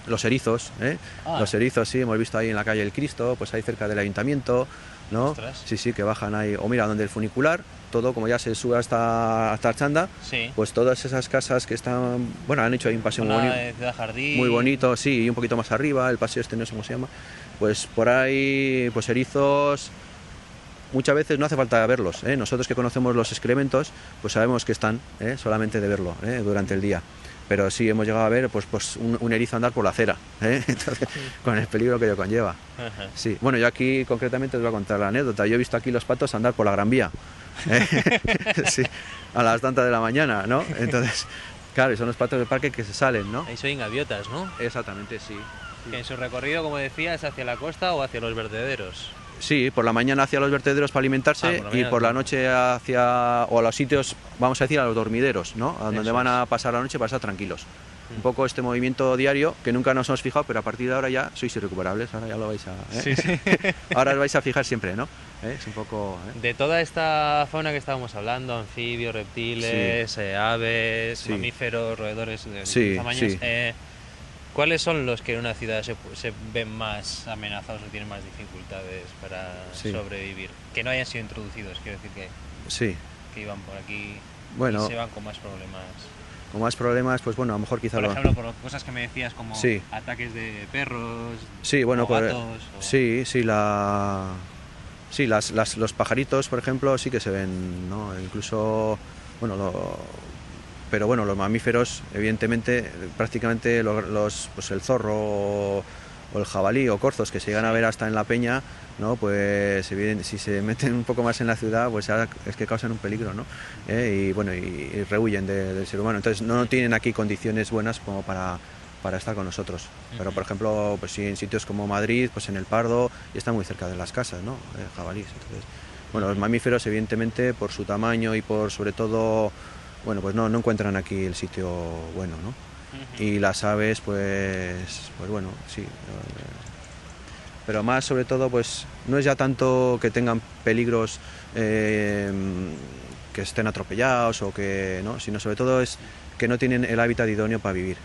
los erizos, ¿eh? Ah. Los erizos, sí, hemos visto ahí en la calle El Cristo, pues ahí cerca del ayuntamiento, ¿no? Ostras. Sí, sí, que bajan ahí. O mira, donde el funicular, todo como ya se sube hasta, hasta Archanda, Sí. pues todas esas casas que están, bueno, han hecho ahí un paseo muy Una bonito. de Ciudad Jardín. Muy bonito, sí, y un poquito más arriba, el paseo este no sé cómo se llama. Pues por ahí, pues erizos, muchas veces no hace falta verlos, ¿eh? Nosotros que conocemos los excrementos, pues sabemos que están, ¿eh? Solamente de verlo, ¿eh? Durante el día. Pero sí hemos llegado a ver pues, pues un, un erizo andar por la acera, ¿eh? Entonces, con el peligro que ello conlleva. Ajá. Sí, bueno, yo aquí concretamente os voy a contar la anécdota. Yo he visto aquí los patos andar por la Gran Vía, ¿eh? Sí, a las tantas de la mañana, ¿no? Entonces, claro, y son los patos del parque que se salen, ¿no? Ahí soy gaviotas, ¿no? Exactamente, sí. Que en su recorrido, como decías, hacia la costa o hacia los vertederos. Sí, por la mañana hacia los vertederos para alimentarse Ah, por la y mañana, por la sí. noche hacia, o a los sitios, vamos a decir, a los dormideros, ¿no? A donde Eso van es. a pasar la noche para estar tranquilos. Mm. Un poco este movimiento diario que nunca nos hemos fijado, pero a partir de ahora ya sois irrecuperables, ahora ya lo vais a... ¿eh? Sí, sí. Ahora os vais a fijar siempre, ¿no? ¿Eh? Es un poco... ¿eh? De toda esta fauna que estábamos hablando, anfibios, reptiles, eh, aves, Sí. mamíferos, roedores de Sí, distintos tamaños, sí. eh, ¿cuáles son los que en una ciudad se, pu- se ven más amenazados o tienen más dificultades para Sí. sobrevivir? Que no hayan sido introducidos, quiero decir que, Sí, que iban por aquí bueno, y se van con más problemas. con más problemas, pues bueno, a lo mejor quizá Por lo... ejemplo, por cosas que me decías como Sí. ataques de perros, Sí, bueno, o por- gatos, o- sí, sí, la... Sí, las, las- los pajaritos, por ejemplo, sí que se ven, ¿no? Incluso, bueno, lo- pero bueno, los mamíferos, evidentemente, prácticamente lo- los, pues el zorro o, o el jabalí o corzos que se llegan a ver hasta en la peña, ¿no? Pues evidente- si se meten un poco más en la ciudad, pues ya es que causan un peligro, ¿no? ¿Eh? Y bueno, y, y rehuyen de- del ser humano. Entonces no tienen aquí condiciones buenas como para para estar con nosotros. Pero por ejemplo, pues sí, en sitios como Madrid, pues en el Pardo, y están muy cerca de las casas, ¿no? Eh, jabalíes. Entonces, bueno, los mamíferos, evidentemente, por su tamaño y por sobre todo, bueno, pues no, no encuentran aquí el sitio bueno, ¿no? Ujú. Y las aves, pues, pues bueno, sí. eh, Pero más sobre todo, pues no es ya tanto que tengan peligros eh, que estén atropellados o que, ¿no? Sino sobre todo es que no tienen el hábitat idóneo para vivir.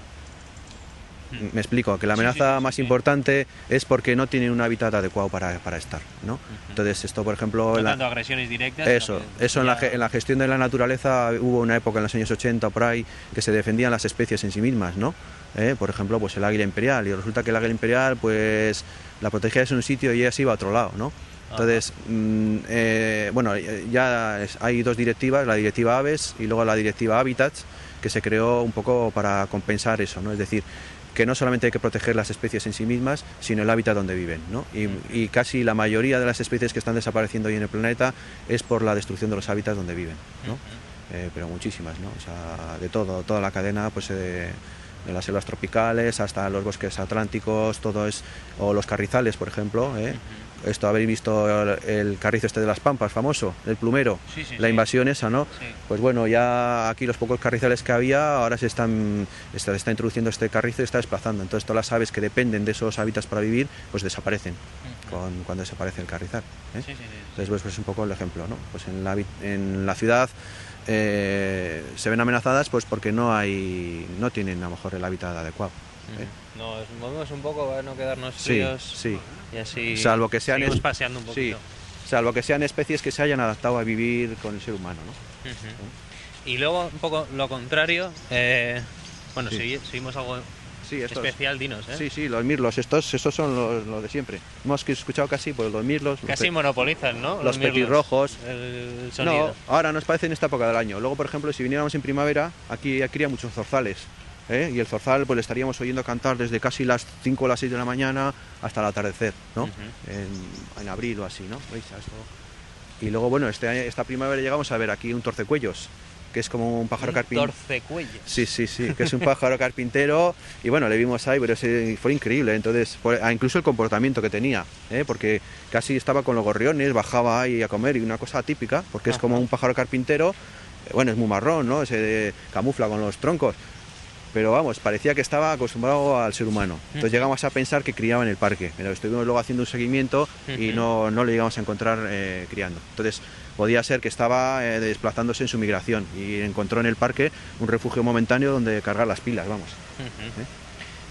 Me explico, que la Sí, amenaza sí, sí, más sí. importante es porque no tienen un hábitat adecuado para, para estar, ¿no? Entonces esto, por ejemplo... No en la- tanto agresiones directas. eso, sino que eso en la, ya- ge- en la gestión de la naturaleza hubo una época en los años ochenta por ahí que se defendían las especies en sí mismas, ¿no? Eh, por ejemplo, pues el águila imperial, y resulta que el águila imperial, pues la protegías en un sitio y ella se iba a otro lado, ¿no? Entonces, mm, eh, bueno, ya es- hay dos directivas, la directiva Aves y luego la directiva Hábitats, que se creó un poco para compensar eso, ¿no? Es decir, que no solamente hay que proteger las especies en sí mismas, sino el hábitat donde viven, ¿no? Y, y casi la mayoría de las especies que están desapareciendo hoy en el planeta es por la destrucción de los hábitats donde viven, ¿no? Eh, pero muchísimas, ¿no? O sea, de todo, toda la cadena, pues eh, de las selvas tropicales hasta los bosques atlánticos, todo es, o los carrizales, por ejemplo, ¿eh? Esto habéis visto el, el carrizo este de las Pampas, famoso, el plumero, Sí, sí, la sí. invasión esa, ¿no? Sí. Pues bueno, ya aquí los pocos carrizales que había, ahora se están, está, está introduciendo este carrizo y está desplazando. Entonces todas las aves que dependen de esos hábitats para vivir, pues desaparecen con, cuando desaparece el carrizal, ¿eh? Sí, sí, sí. Entonces pues, pues es un poco el ejemplo, ¿no? Pues en la, vi- en la ciudad eh, se ven amenazadas pues porque no hay, no tienen a lo mejor el hábitat adecuado, ¿eh? Nos movemos un poco para no quedarnos Sí, fríos sí. y así Salvo que sean seguimos es- paseando un Sí, poquito. salvo que sean especies que se hayan adaptado a vivir con el ser humano, ¿no? Ujú. Y luego un poco lo contrario, eh, bueno, Sí. si seguimos algo Sí, estos- especial, dinos, ¿eh? Sí, sí, los mirlos, estos, estos son los, los de siempre. Hemos escuchado casi pues, los mirlos, los, Casi pe- monopolizan, ¿no? los mirlos, petirrojos. El, el sonido. No, ahora nos parece en esta época del año. Luego, por ejemplo, si viniéramos en primavera, aquí cría muchos zorzales, ¿eh? Y el zorzal pues le estaríamos oyendo cantar desde casi las cinco o las seis de la mañana hasta el atardecer, ¿no? Ujú. en, en abril o así, ¿no? ¿Veis? Esto. Y luego, bueno, este, año- esta primavera llegamos a ver aquí un torcecuellos, que es como un pájaro Un carpintero. torcecuellos. Sí, sí, sí, que es un pájaro carpintero y bueno, le vimos ahí, pero ese- fue increíble, entonces, por- ah, incluso el comportamiento que tenía, ¿eh? Porque casi estaba con los gorriones, bajaba ahí a comer y una cosa típica, porque es como un pájaro carpintero, eh, bueno, es muy marrón, ¿no? Se eh, camufla con los troncos, pero vamos, parecía que estaba acostumbrado al ser humano. Entonces llegamos a pensar que criaba en el parque, pero estuvimos luego haciendo un seguimiento y Ujú. no, no le llegamos a encontrar eh, criando. Entonces podía ser que estaba eh, desplazándose en su migración y encontró en el parque un refugio momentáneo donde cargar las pilas, vamos. Ujú.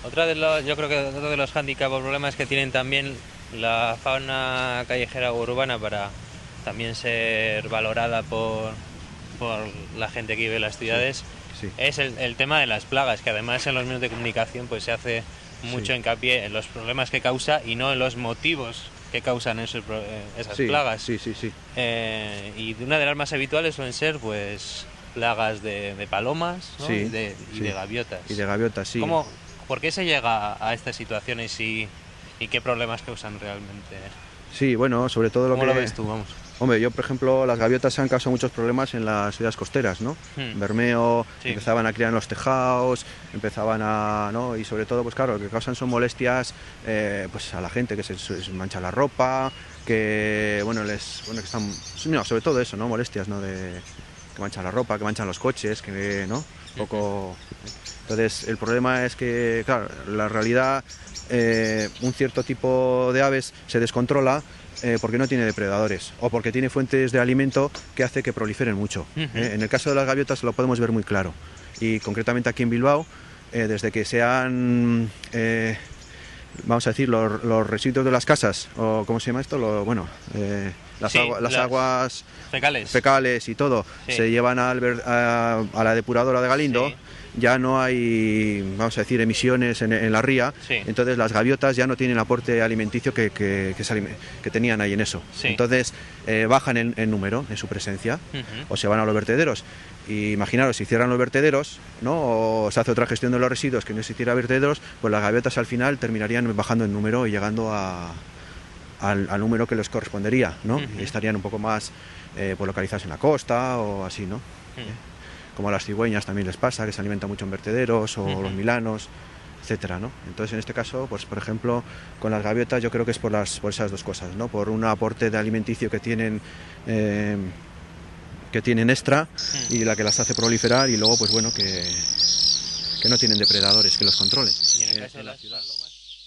Otra de los, yo creo que otro de los hándicaps o problemas que tienen también la fauna callejera o urbana para también ser valorada por, por la gente que vive en las ciudades, Sí, sí. es el, el tema de las plagas, que además en los medios de comunicación pues se hace mucho Sí. hincapié en los problemas que causa y no en los motivos que causan esos, pro- eh, esas Sí, plagas. sí, sí, sí. Eh, y una de las más habituales suelen ser pues plagas de, de palomas, ¿no? Sí, y, de, y sí. de gaviotas. Y de gaviotas, sí. ¿Cómo, ¿Por qué se llega a estas situaciones y, y qué problemas causan realmente? Sí, bueno, sobre todo lo ¿Cómo que... lo ves tú? Vamos. Hombre, yo, por ejemplo, las gaviotas han causado muchos problemas en las ciudades costeras, ¿no? Hmm. Bermeo, Sí. empezaban a criar en los tejados, empezaban a, ¿no? Y sobre todo, pues claro, lo que causan son molestias, eh, pues a la gente que se, se mancha la ropa, que, bueno, les, bueno, que están, no, sobre todo eso, ¿no? Molestias, ¿no? De que manchan la ropa, que manchan los coches, que, ¿no? Un poco. Entonces, el problema es que, claro, la realidad, eh, un cierto tipo de aves se descontrola. Eh, porque no tiene depredadores o porque tiene fuentes de alimento que hace que proliferen mucho. Uh-huh. ¿eh? En el caso de las gaviotas lo podemos ver muy claro y concretamente aquí en Bilbao, eh, desde que se han, eh, vamos a decir, los, los residuos de las casas, o ¿cómo se llama esto? Lo, bueno, eh, las, Sí, agua- las las aguas Fecales. fecales y todo, Sí. se llevan al ver- a, a la depuradora de Galindo. Sí. Ya no hay, vamos a decir, emisiones en, en la ría, Sí. entonces las gaviotas ya no tienen el aporte alimenticio que, que, que, se alime- que tenían ahí en eso. Sí. Entonces eh, bajan en, en número, en su presencia, Ujú. o se van a los vertederos. Y imaginaros, si cierran los vertederos, ¿no? O se hace otra gestión de los residuos que no existiera vertederos, pues las gaviotas al final terminarían bajando en número y llegando a, al, al número que les correspondería, ¿no? Ujú. Y estarían un poco más eh, pues localizados en la costa o así, ¿no? Hmm. Como a las cigüeñas también les pasa, que se alimentan mucho en vertederos, o Ujú. los milanos, etcétera, ¿no? Entonces, en este caso, pues por ejemplo, con las gaviotas yo creo que es por las por esas dos cosas, ¿no? Por un aporte de alimenticio que tienen eh, que tienen extra y la que las hace proliferar, y luego pues bueno, que que no tienen depredadores que los controlen. Y en el Eh, caso de en la las ciudad. palomas.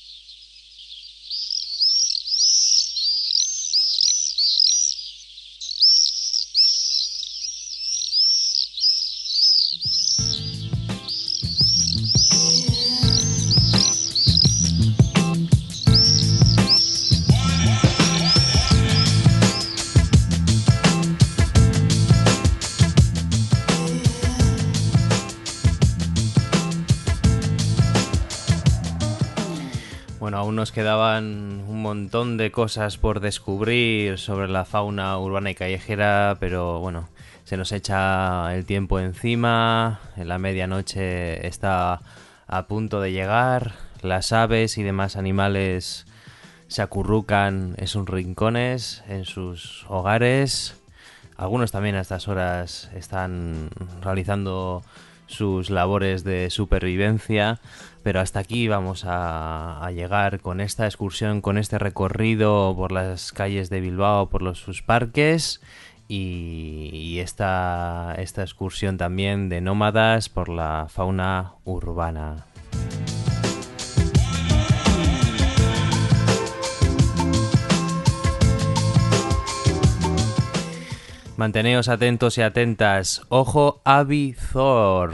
Bueno, aún nos quedaban un montón de cosas por descubrir sobre la fauna urbana y callejera, pero bueno, se nos echa el tiempo encima, en la medianoche está a punto de llegar, las aves y demás animales se acurrucan en sus rincones, en sus hogares, algunos también a estas horas están realizando sus labores de supervivencia, pero hasta aquí vamos a, a llegar con esta excursión, con este recorrido por las calles de Bilbao, por los, sus parques y, y esta, esta excursión también de nómadas por la fauna urbana. Manteneos atentos y atentas. Ojo, Avizor.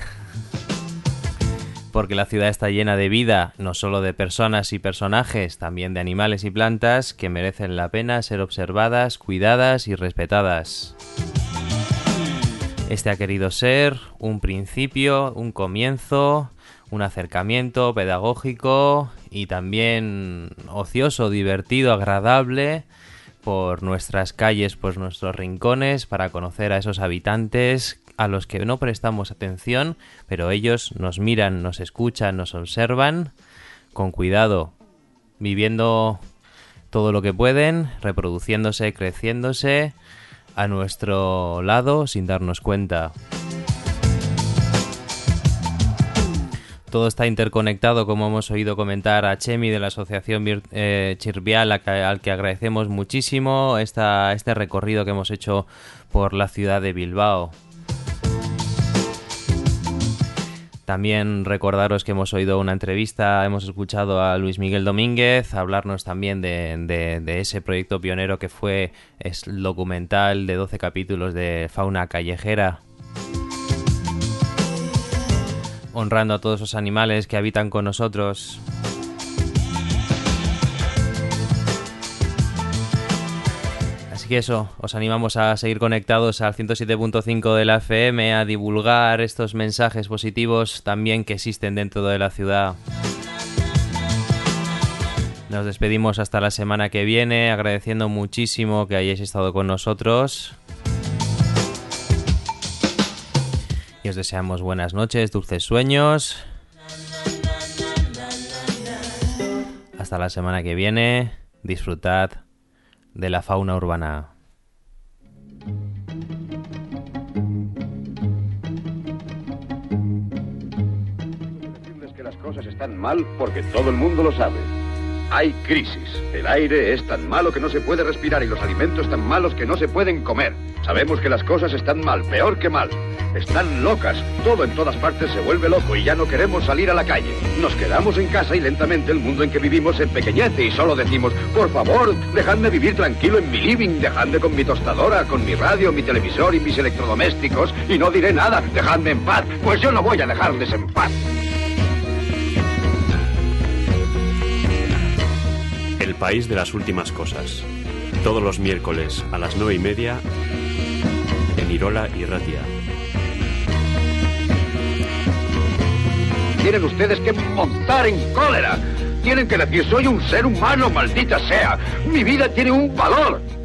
Porque la ciudad está llena de vida, no solo de personas y personajes, también de animales y plantas que merecen la pena ser observadas, cuidadas y respetadas. Este ha querido ser un principio, un comienzo, un acercamiento pedagógico y también ocioso, divertido, agradable por nuestras calles, por nuestros rincones, para conocer a esos habitantes a los que no prestamos atención, pero ellos nos miran, nos escuchan, nos observan con cuidado, viviendo todo lo que pueden, reproduciéndose, creciéndose a nuestro lado sin darnos cuenta. Todo está interconectado, como hemos oído comentar a Chemi de la Asociación Vir- eh, Chirvial, a que- al que agradecemos muchísimo esta, este recorrido que hemos hecho por la ciudad de Bilbao. También recordaros que hemos oído una entrevista, hemos escuchado a Luis Miguel Domínguez hablarnos también de, de, de ese proyecto pionero que fue es el documental de doce capítulos de fauna callejera. honrando a todos los animales que habitan con nosotros. Así que eso, os animamos a seguir conectados al ciento siete punto cinco de la F M, a divulgar estos mensajes positivos también que existen dentro de la ciudad. Nos despedimos hasta la semana que viene, agradeciendo muchísimo que hayáis estado con nosotros. Y os deseamos buenas noches, dulces sueños. Hasta la semana que viene, disfrutad de la fauna urbana. Decirles que las cosas están mal porque todo el mundo lo sabe. Hay crisis. El aire es tan malo que no se puede respirar y los alimentos tan malos que no se pueden comer. Sabemos que las cosas están mal, peor que mal. Están locas. Todo en todas partes se vuelve loco y ya no queremos salir a la calle. Nos quedamos en casa y lentamente el mundo en que vivimos se empequeñece y solo decimos, por favor, dejadme vivir tranquilo en mi living, dejadme con mi tostadora, con mi radio, mi televisor y mis electrodomésticos y no diré nada, dejadme en paz, pues yo no voy a dejarles en paz. El país de las últimas cosas. Todos los miércoles a las nueve y media en Irola y Ratia. Tienen ustedes que montar en cólera. Tienen que decir, soy un ser humano, maldita sea. Mi vida tiene un valor.